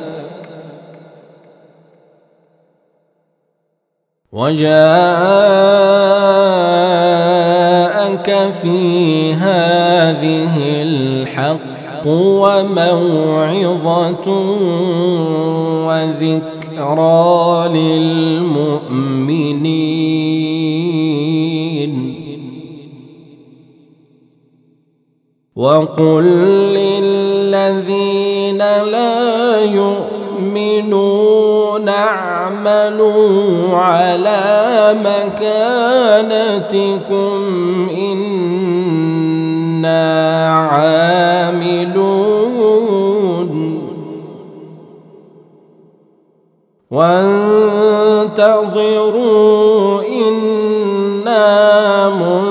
وجاءك في هذه الحق وموعظة وذكرى للمؤمنين وقل للذين لا يؤمنون اعملوا على مكانتكم إنا عاملون وانتظروا إنا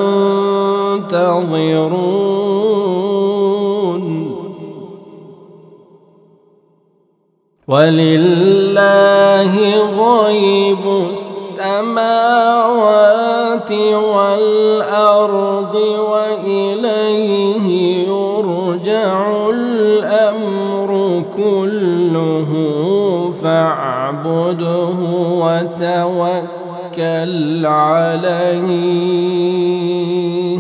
منتظرون ولله غيب السماوات والأرض وإليه يرجع الأمر كله فاعبده وتوكل عليه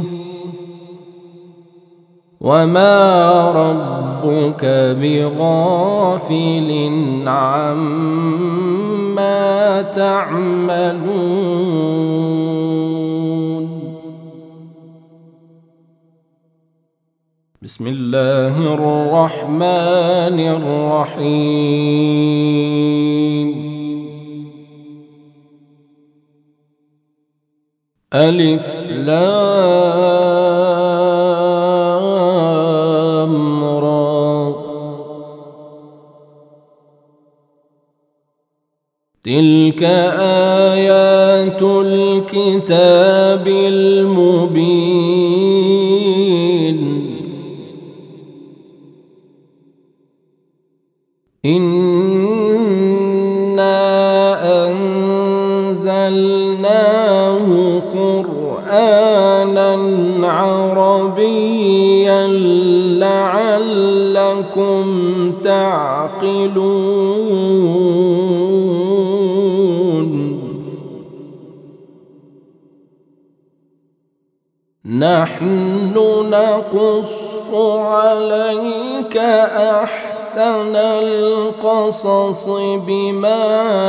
وما ربك بغافل عما تعملون بسم الله الرحمن الرحيم ألف لام را تلك آيات الكتاب المبين إنا أنزلناه قرآنا عربيا لعلكم تعقلون نحن نقص عليك أحسن القصص بما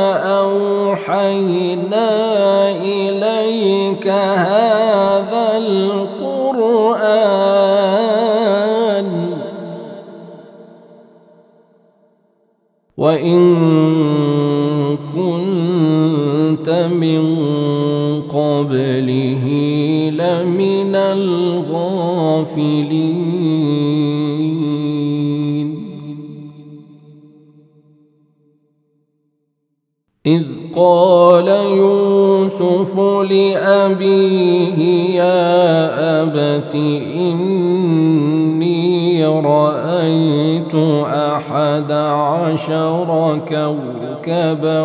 أوحينا إليك هذا القرآن وإن كنت من قبله لمن الغافلين. إذ قال يوسف لأبيه يا أبت إني رأيت 11 كوكبا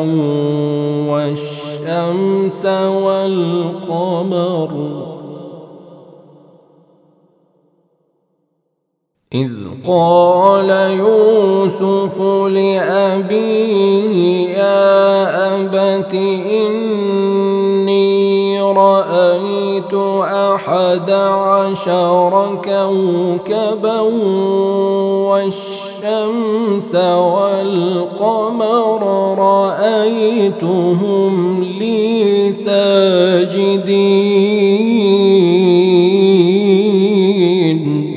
والشمس والقمر. إذ قال يوسف لأبيه يا أبت إني رأيت 11 كوكبا والشمس والقمر رأيتهم لي ساجدين.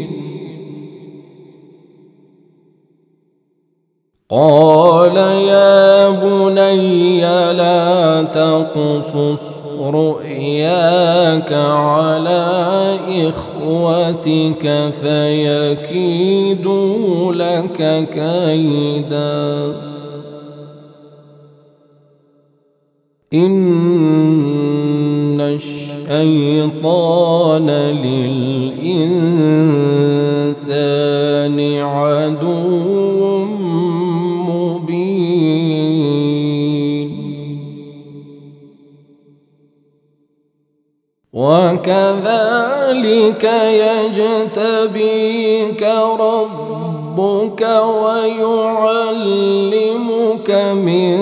قال يا بني لا تقصص رؤياك على إخوتك فيكيدوا لك كيدا إن الشيطان للإنسان عدو مبين. وكذلك يجتبيك ربك ويعلمك من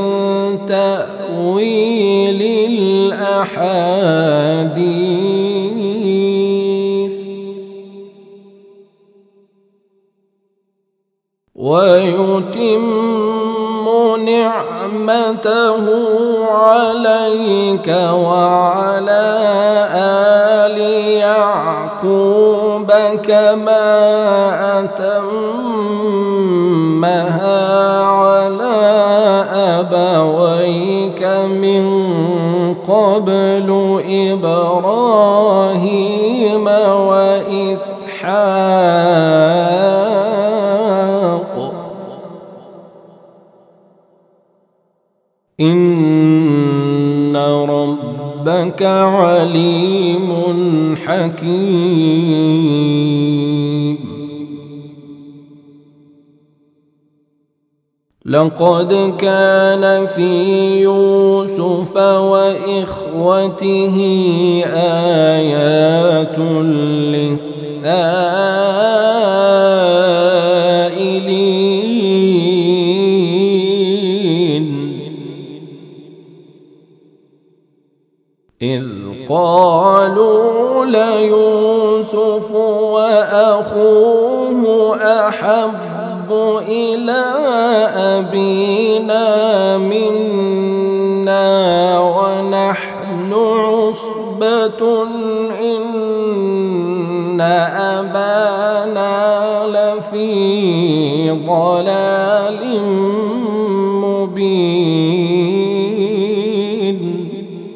تأويل الأحاديث ويتم نعمته عليك وعلى آل يعقوب كما أتمها على أبويك من قبل إبراهيم وإسحاق إن ربك عليم حكيم. لقد كان في يوسف وإخوته آيات للسائلين إذ قالوا ليوسف وأخوه أحب إلى أبينا منا ونحن عصبة إن أبانا لفي ضلال مبين.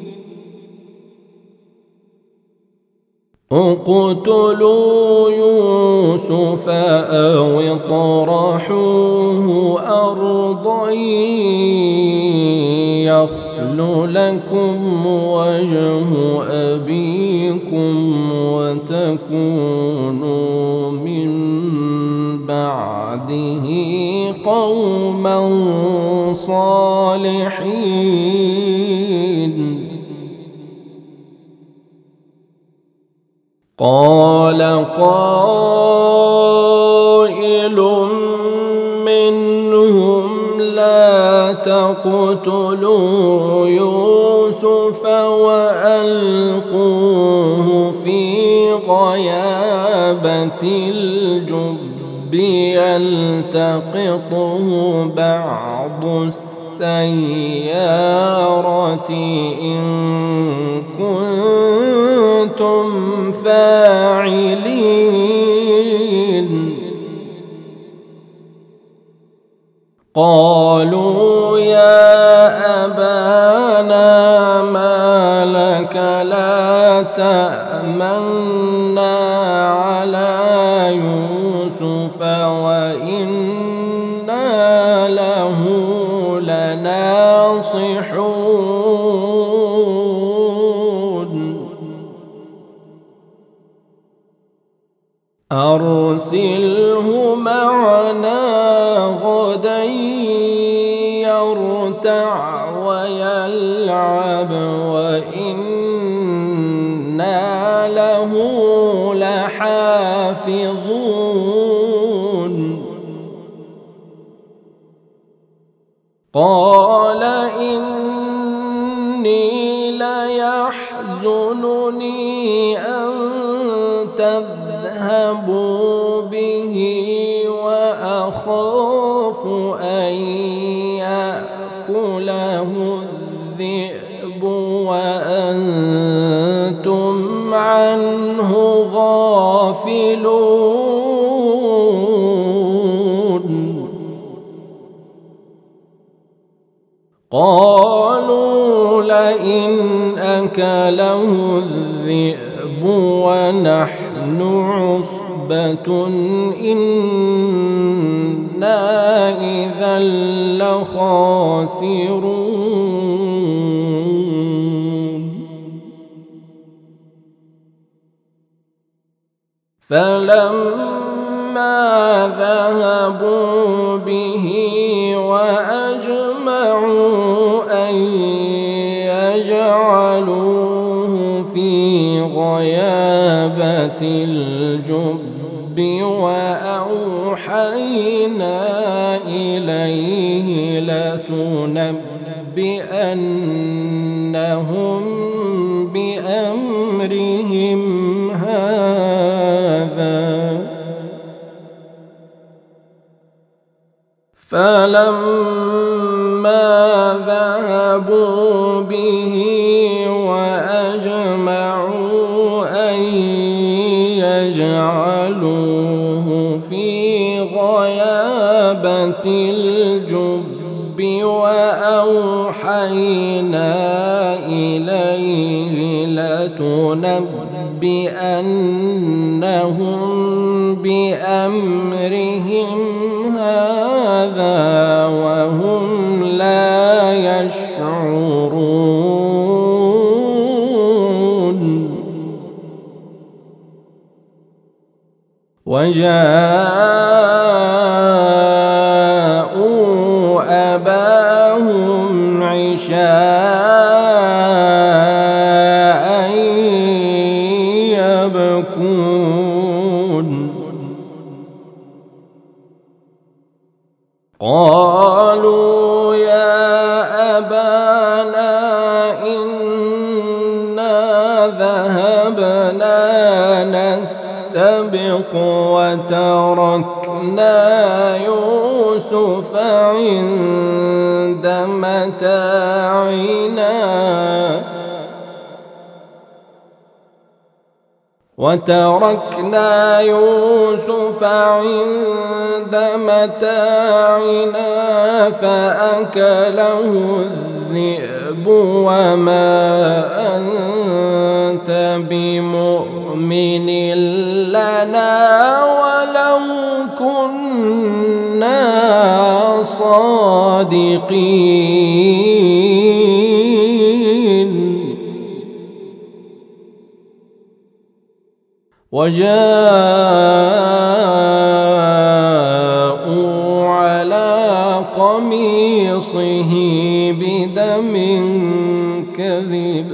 اقتلوا يوسف أو اطرحوه أرضا يخل لكم وجه أبيكم وتكونوا من بعده قوما صالحين. قال قائل منهم لا تقتلوا يوسف وألقوه في غيابة الجب يلتقطه بعض السيارة إن كنتم فاعلين. قالوا يا أبانا ما لك لا تأمنا على يوسف وإنا له لناصحون أرسله معنا غدا يرتع ويلعب وإنا له لحافظون قال إني ليحزنني أن تذهبوا به وأخاف أن يأكله الذئب وأنتم عنه غافلون قالوا لئن أكله الذئب ونحن عصبة إنا إذا لخاسرون فلما ذهبوا به وأجمعوا أن يجعلوه في غيابة الجب وأوحينا إليه لتنبئنهم بأمرهم هذا فلما ذهبوا به وأجمعوا أن يجعلوه في غيابة الجب وأوحينا إليه لتنبئنهم بأمرهم هذا وهم لا يشعرون وجاءوا أباهم عشاء يبكون قالوا يا أبانا إنا ذهبنا نستبق وتركنا يوسف عند متاعنا فأكله الذئب وما أنت بمؤمن لنا ولو كنا صادقين وجاءوا على قميصه بدم كذب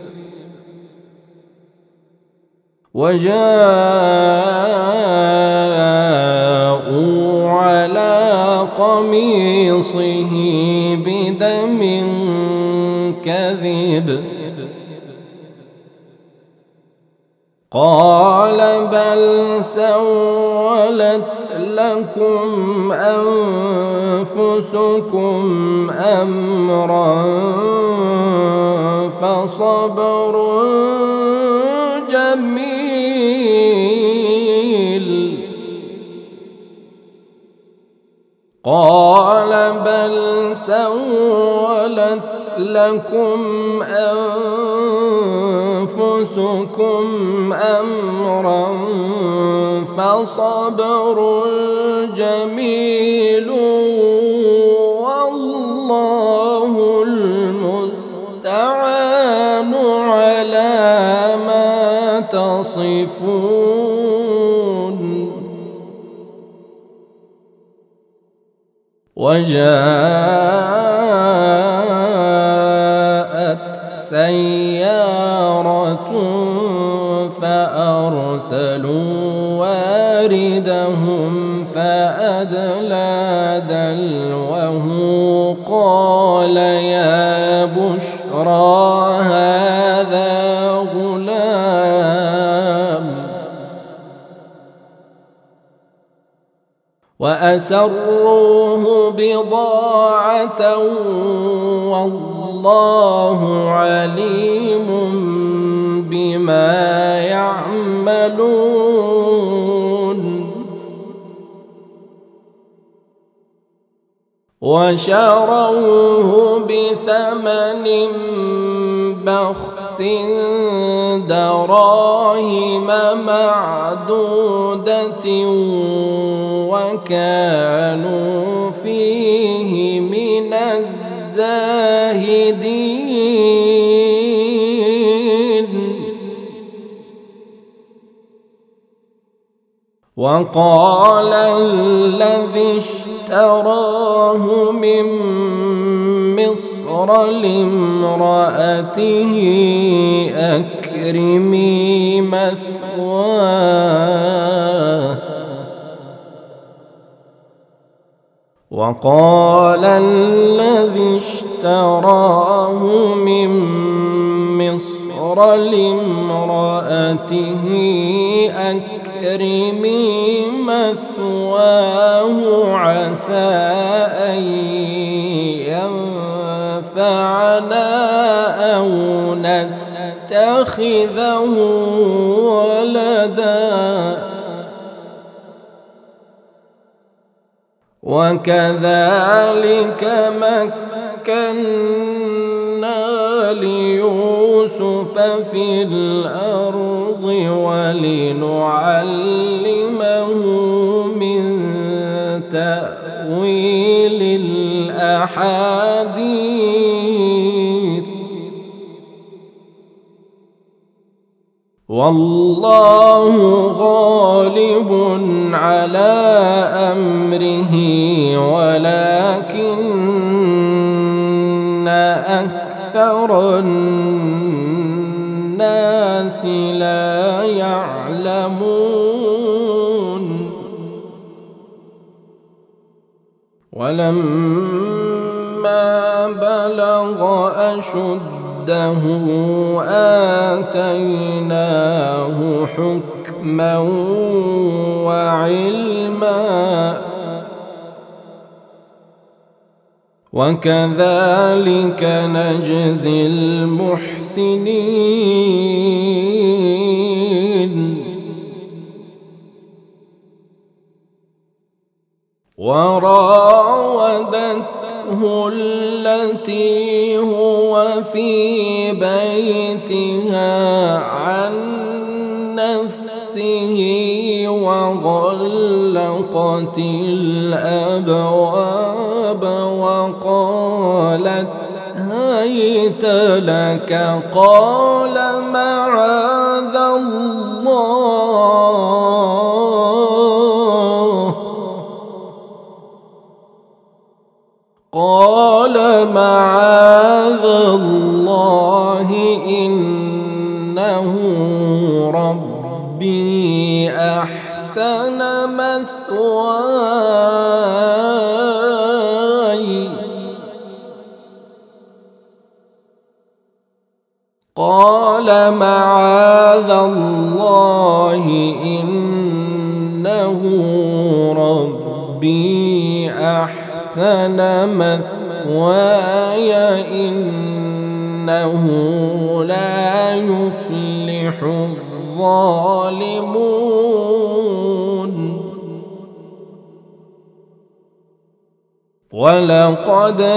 قال بل سولت لكم أنفسكم أمرا فصبر جميل قال بل سولت لكم أنفسكم أمرا فصبر جميل والله المستعان على ما تصفون. وجاءت سيارة فأرسلوا واردهم فأدلى دلوه قال يا بشرى هذا غلام وأسروه بضاعة والله عليم بما يعملون. وشروه بثمن بخس دراهم معدودة وكانوا فيه من الزاهدين. وقال الذي اشتراه من مصر لامرأته أكرمي مثواه وقال الذي اشتراه من مصر لامرأته أكرمي مثواه عسى أن ينفعنا أو نتخذه ولدا وكذلك مكنا ليوسف في الأرض ولنعلمه من تأويل الأحاديث والله غالب على أمره ولكن أكثر الناس لا يعلمون. ولما بلغ أشده آتيناه حكما وعلما وكذلك نجزي المحسنين. وراودته التي هو في بيتها عن نفسه وغلقت الأبواب وقالت هيت لك قال معاذ الله إنه ربي أحسن مثواي قال معاذ الله إنه ربي أحسن مثواي إنه لا يفلح الظالمون. ولقد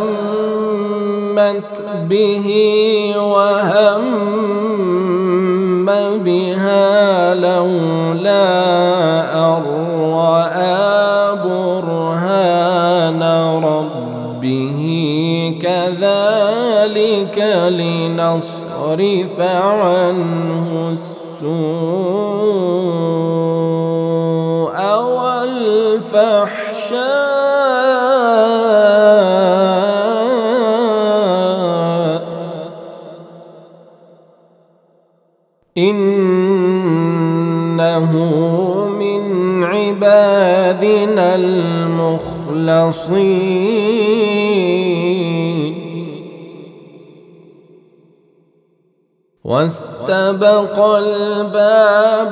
همت به وهم بها لولا أن رأى برهان ربه كذلك لنصرف عنه السوء والفحشاء إنه من عبادنا المخلصين واستبق الباب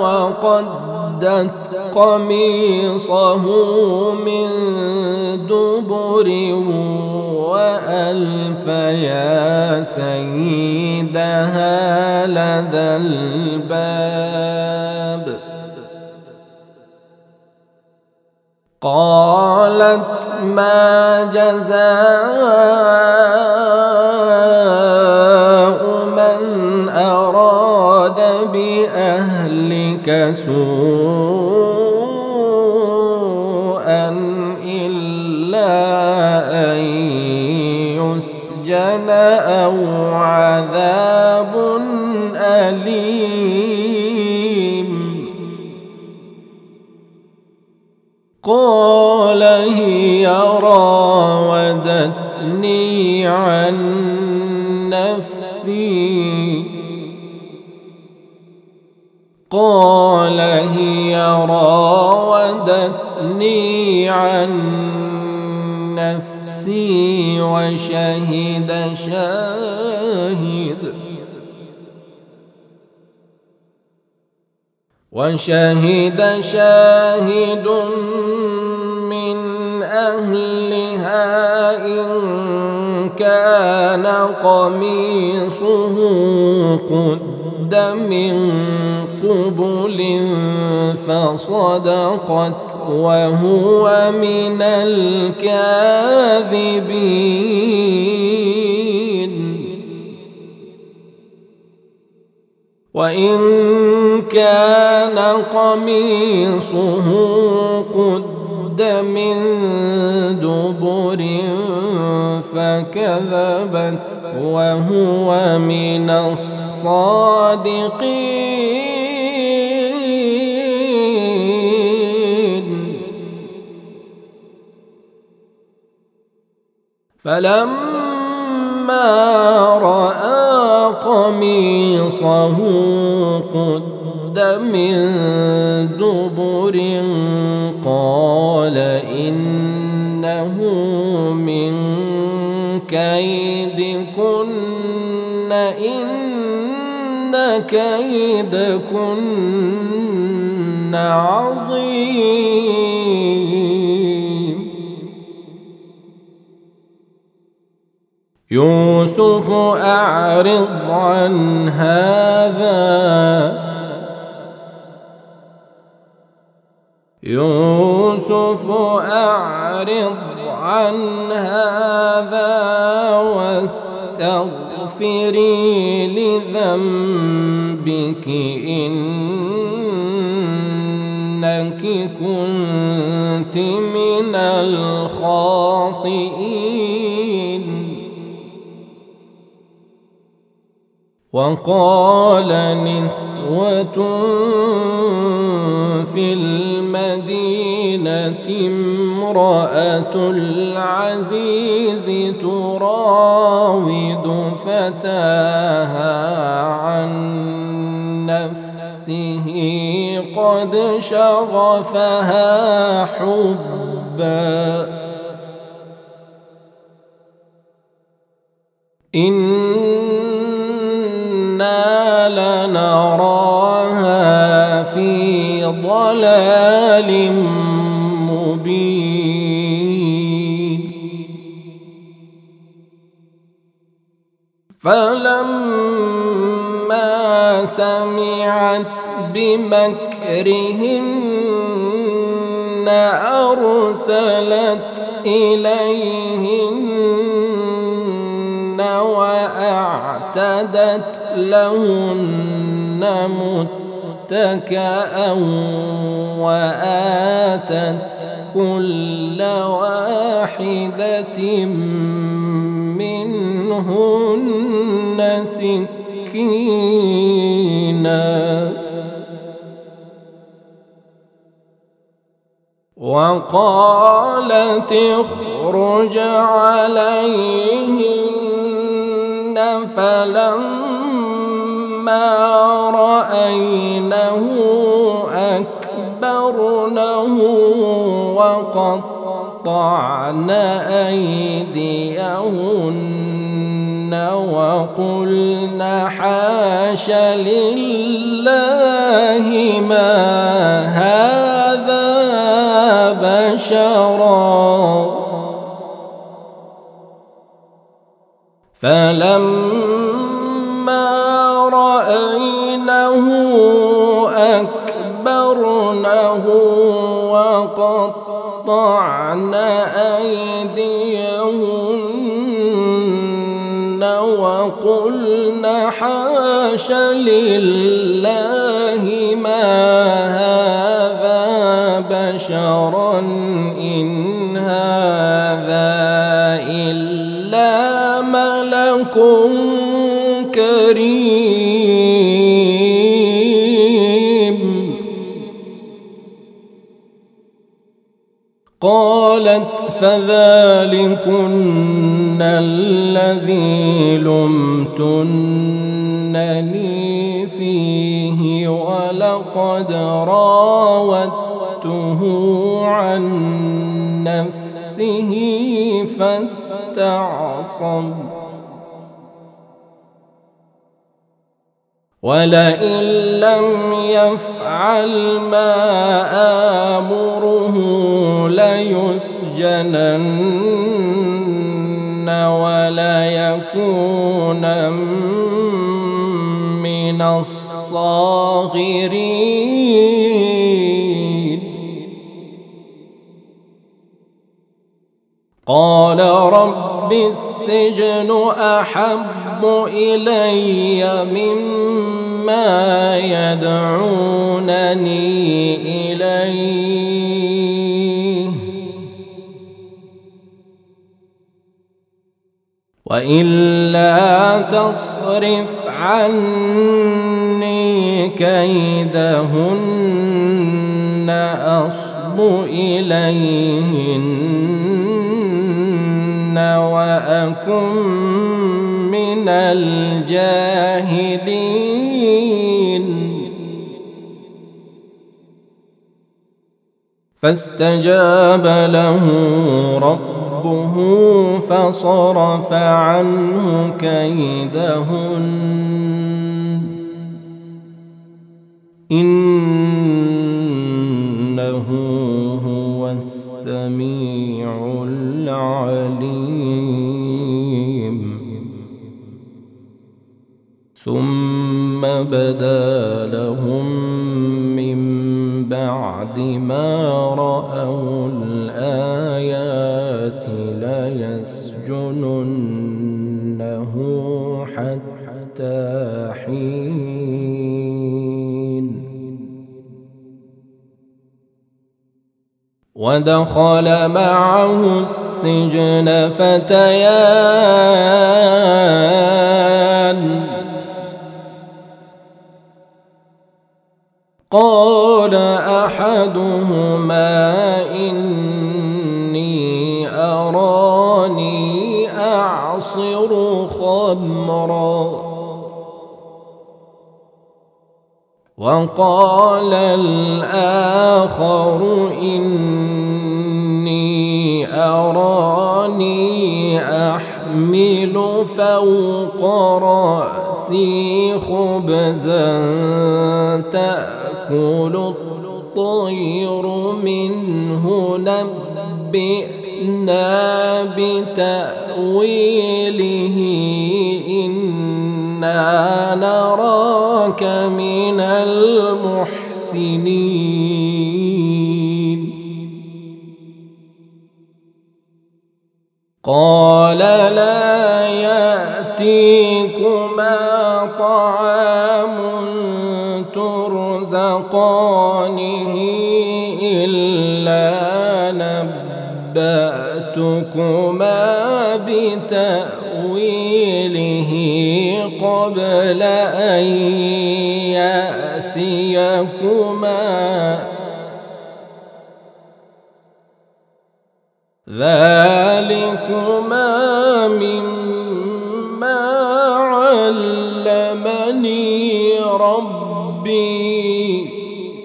وقدت قميصه من دبر وألف يا سيدها لدى الباب قالت ما جزاء من أراد بأهلك سوءا إلا أن يسجن أو عذاب أليم قال هي راودتني عن نفسي قال هي راودتني عن نفسي وشهد شاهد من أهلها إن كان قميصه قد من قبل فصدقت وهو من الكاذبين وإن كان قميصه قد من دبر فكذبت وهو من الصادقين فلما رأى قميصه قد من دبر قال إنه من كيدكن إن كيدكن عظيم يوسف أعرض عن هذا يوسف أعرض عن هذا واستغفري لذنبك إنك كنت من الخاطئين وقال نسوة في المدينة امرأة العزيز تراود فتاها عن نفسه قد شغفها حبا إنا لنراها في ضلال مبين فلما سمعت بمكرهن أرسلت إليهن وأعتدت لهن متكئا وآتت كل واحدة منهن سكينا وقالت اخرج عليهن فلما رأينه أكبرنه وقطعن أيديهن وقلن حاش لله ما هذا بشرا فلما رأينه أكبرنه وقطعن أيديهن وقلن حاش لله ما هذا بشرا إن هذا إلا ملك كريم قالت فذلكن الذي لمتنني فيه ولقد راودته عن نفسه فاستعصم ولئن لم يفعل ما آمره ليسجنن وليكون من الصاغرين قال رب السجن أحب إلي مما يدعونني إليه وإلا تصرف عني كيدهن أصب إليهن وأكن من الجاهلين فاستجاب له ربه فصرف عنه كيدهن إنه هو السميع العليم ثم بدا لهم من بعد ما رأوا الآيات ليسجننه حتى حين ودخل معه السجن فتيان قال أحدهما إني أراني أعصر خمرا وقال الآخر إني أراني أحمل فوق رأسي خبزا تأكل الطير منه نبئنا بتأويله إنا نراك من المحسنين قال لا يأتيكما طعام ترزقانه إلا نبأتكما بتأويله قبل أن يأتيكما ذلكما مما علمني ربي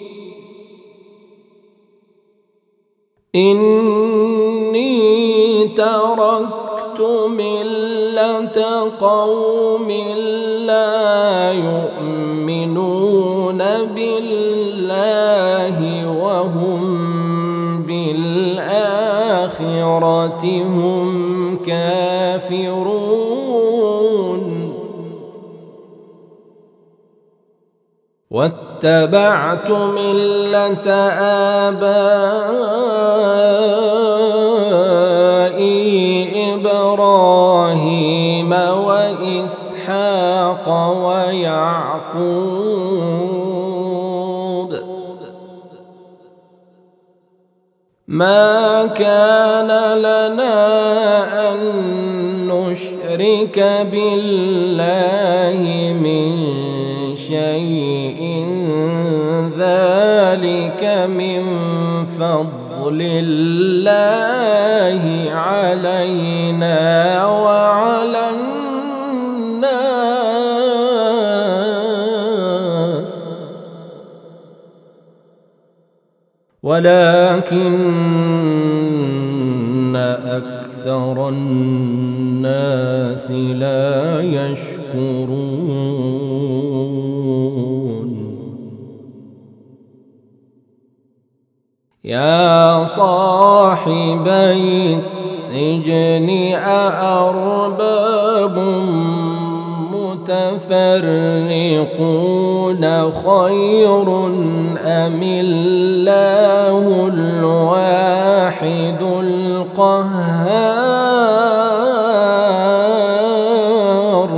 إني تركت ملة قوم لا يؤمنون بالله وهم بالآخرة هم كافرون واتبعت ملة آبائي إبراهيم وإسحاق ويعقوب ما كان لنا أن نشرك بالله من شيء ذلك من فضل الله علينا وعلى الناس ولكن أكثر الناس لا يشكرون يا صاحبي السجن أأرباب متفرقون خير أم الله الواحد القهار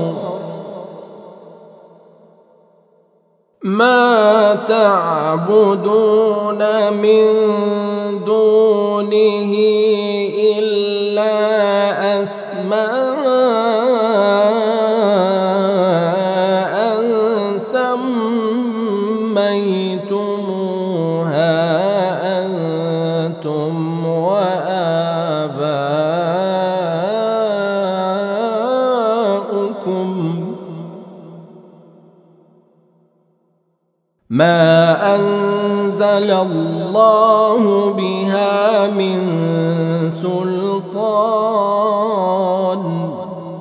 ما تعبدون من دونه إلا أسماء سميتموها أنتم وآباؤكم ما أنزل الله بها من سلطان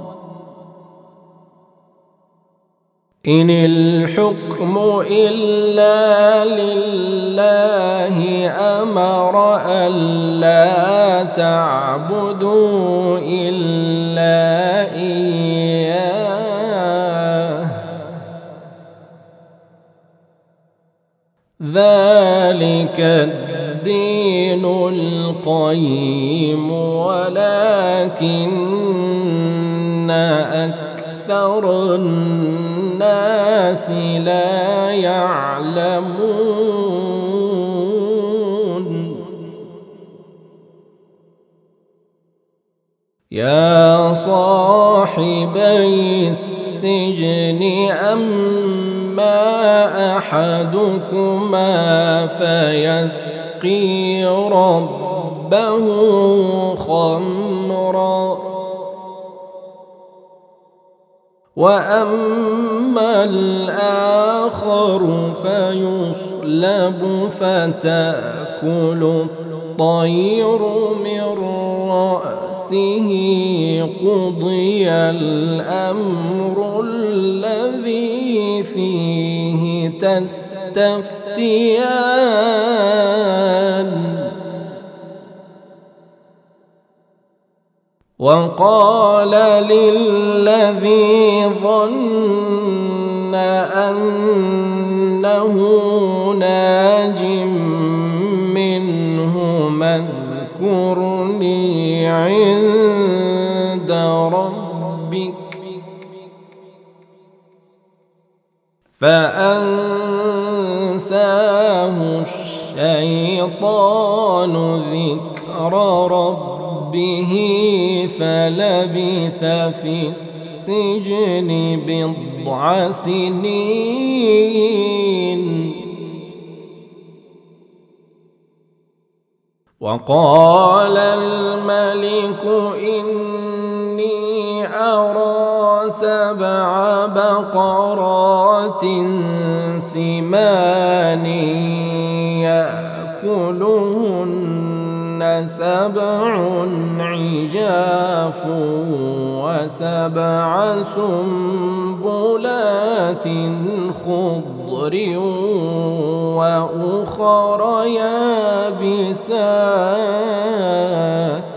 إن الحكم إلا لله أمر ألا تعبدوا إلا إياه ذلك الدين القيم ولكن أكثر الناس لا يعلمون يا صاحبي السجن أما أحدكما فيسقي ربه خمرا وأما الآخر فيصلب فتأكل الطير من رأسه قضي الأمر الذي فيه تستفتيان وقال للذي ظن أنه ناج منه اذكرني عند فأنساه الشيطان ذكر ربه فلبث في السجن بضع سنين. وقال الملك إني أرى 7 بقرات سمان يأكلهن 7 عجاف و7 سنبلات خضر وأخر يابسات.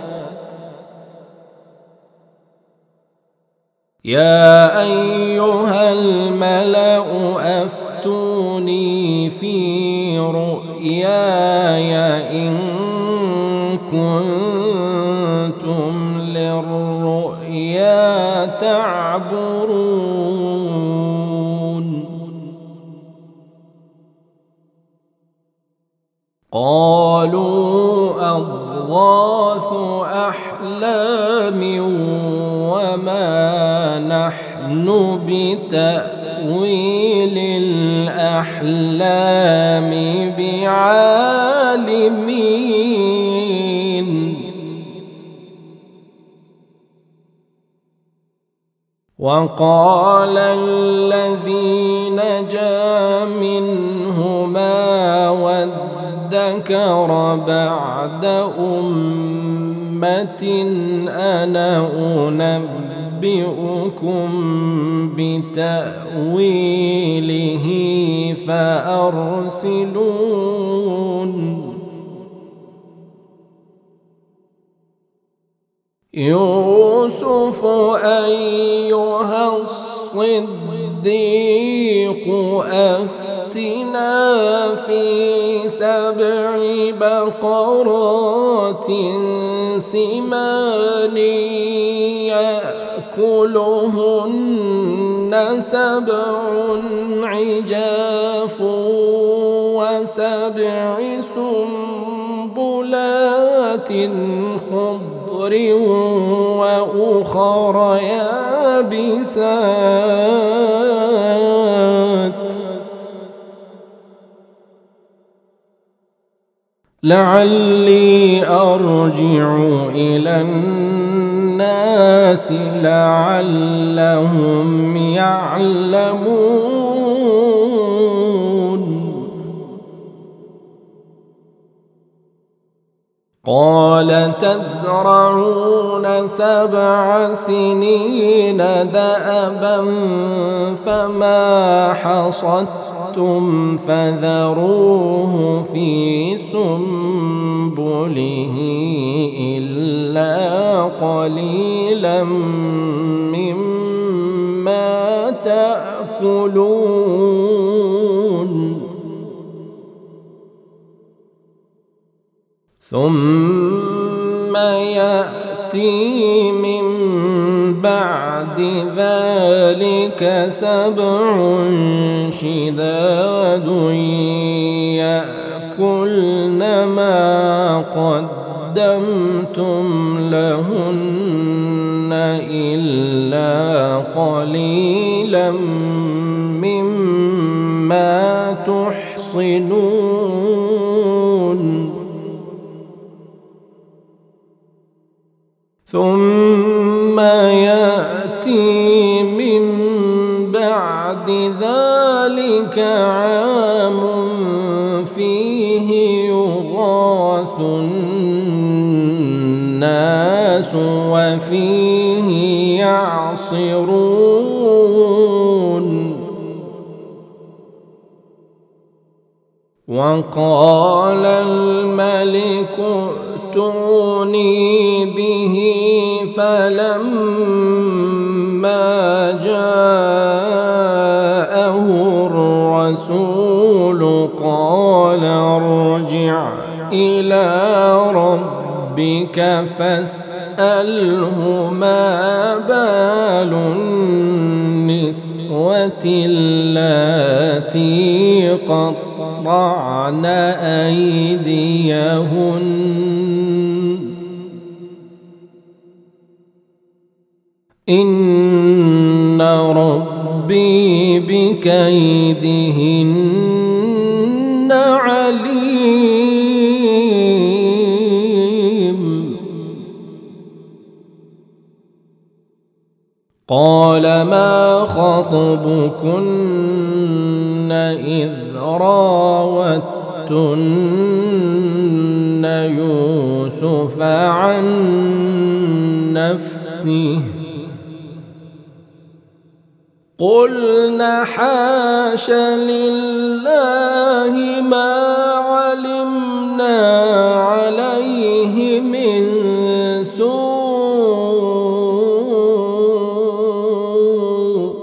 يا أيها الملأ أفتوني في رؤياي إن كنتم للرؤيا تعبرون. قالوا أضغاث أحلام وما نحن بتأويل الأحلام بعالمين. وقال الذي نجا منهما وادكر بعد أمة أنا أنبئكم بتأويله فأرسلون. يوسف أيها الصديق أفتنا في 7 بقرات سمان يأكلهن 7 عجاف و7 سنبلات خضر وأخر يابسات لعلي أرجع إلى الناس لعلهم يعلمون. قال تزرعون 7 سنين دأبا فما حصدتم فذروه في سنبله إلا قليلا مما تأكلون. ثم يأتي من بعد ذلك 7 شداد يأكلن ما قدمتم لهن إلا قليلا مما تحصنون. ثم يأتي من بعد ذلك عام فيه يغاث الناس وفيه يعصرون. وقال الملك ائتوني به فلما جاءه الرسول قال ارجع إلى ربك فاسأله ما بال النسوة اللاتي قطعن أيديهن إن ربي بكيدهن عليم. قال ما خطبكن إذ راوتن يوسف عن نفسه قلن حاش لله ما علمنا عليه من سوء.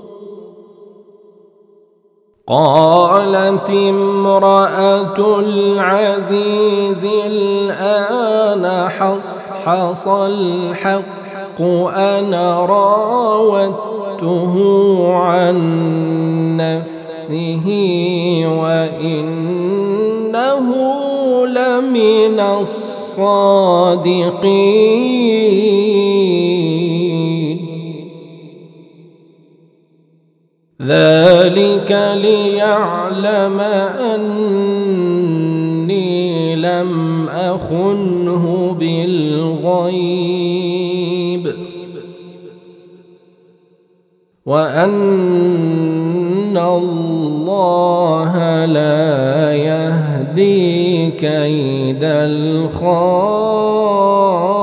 قالت امرأة العزيز الآن حصحص الحق أنا راودته عن نفسه وإنه لمن الصادقين. ذلك ليعلم أني لم أخنه بالغيب وأن الله لا يهدي كيد الخائنين.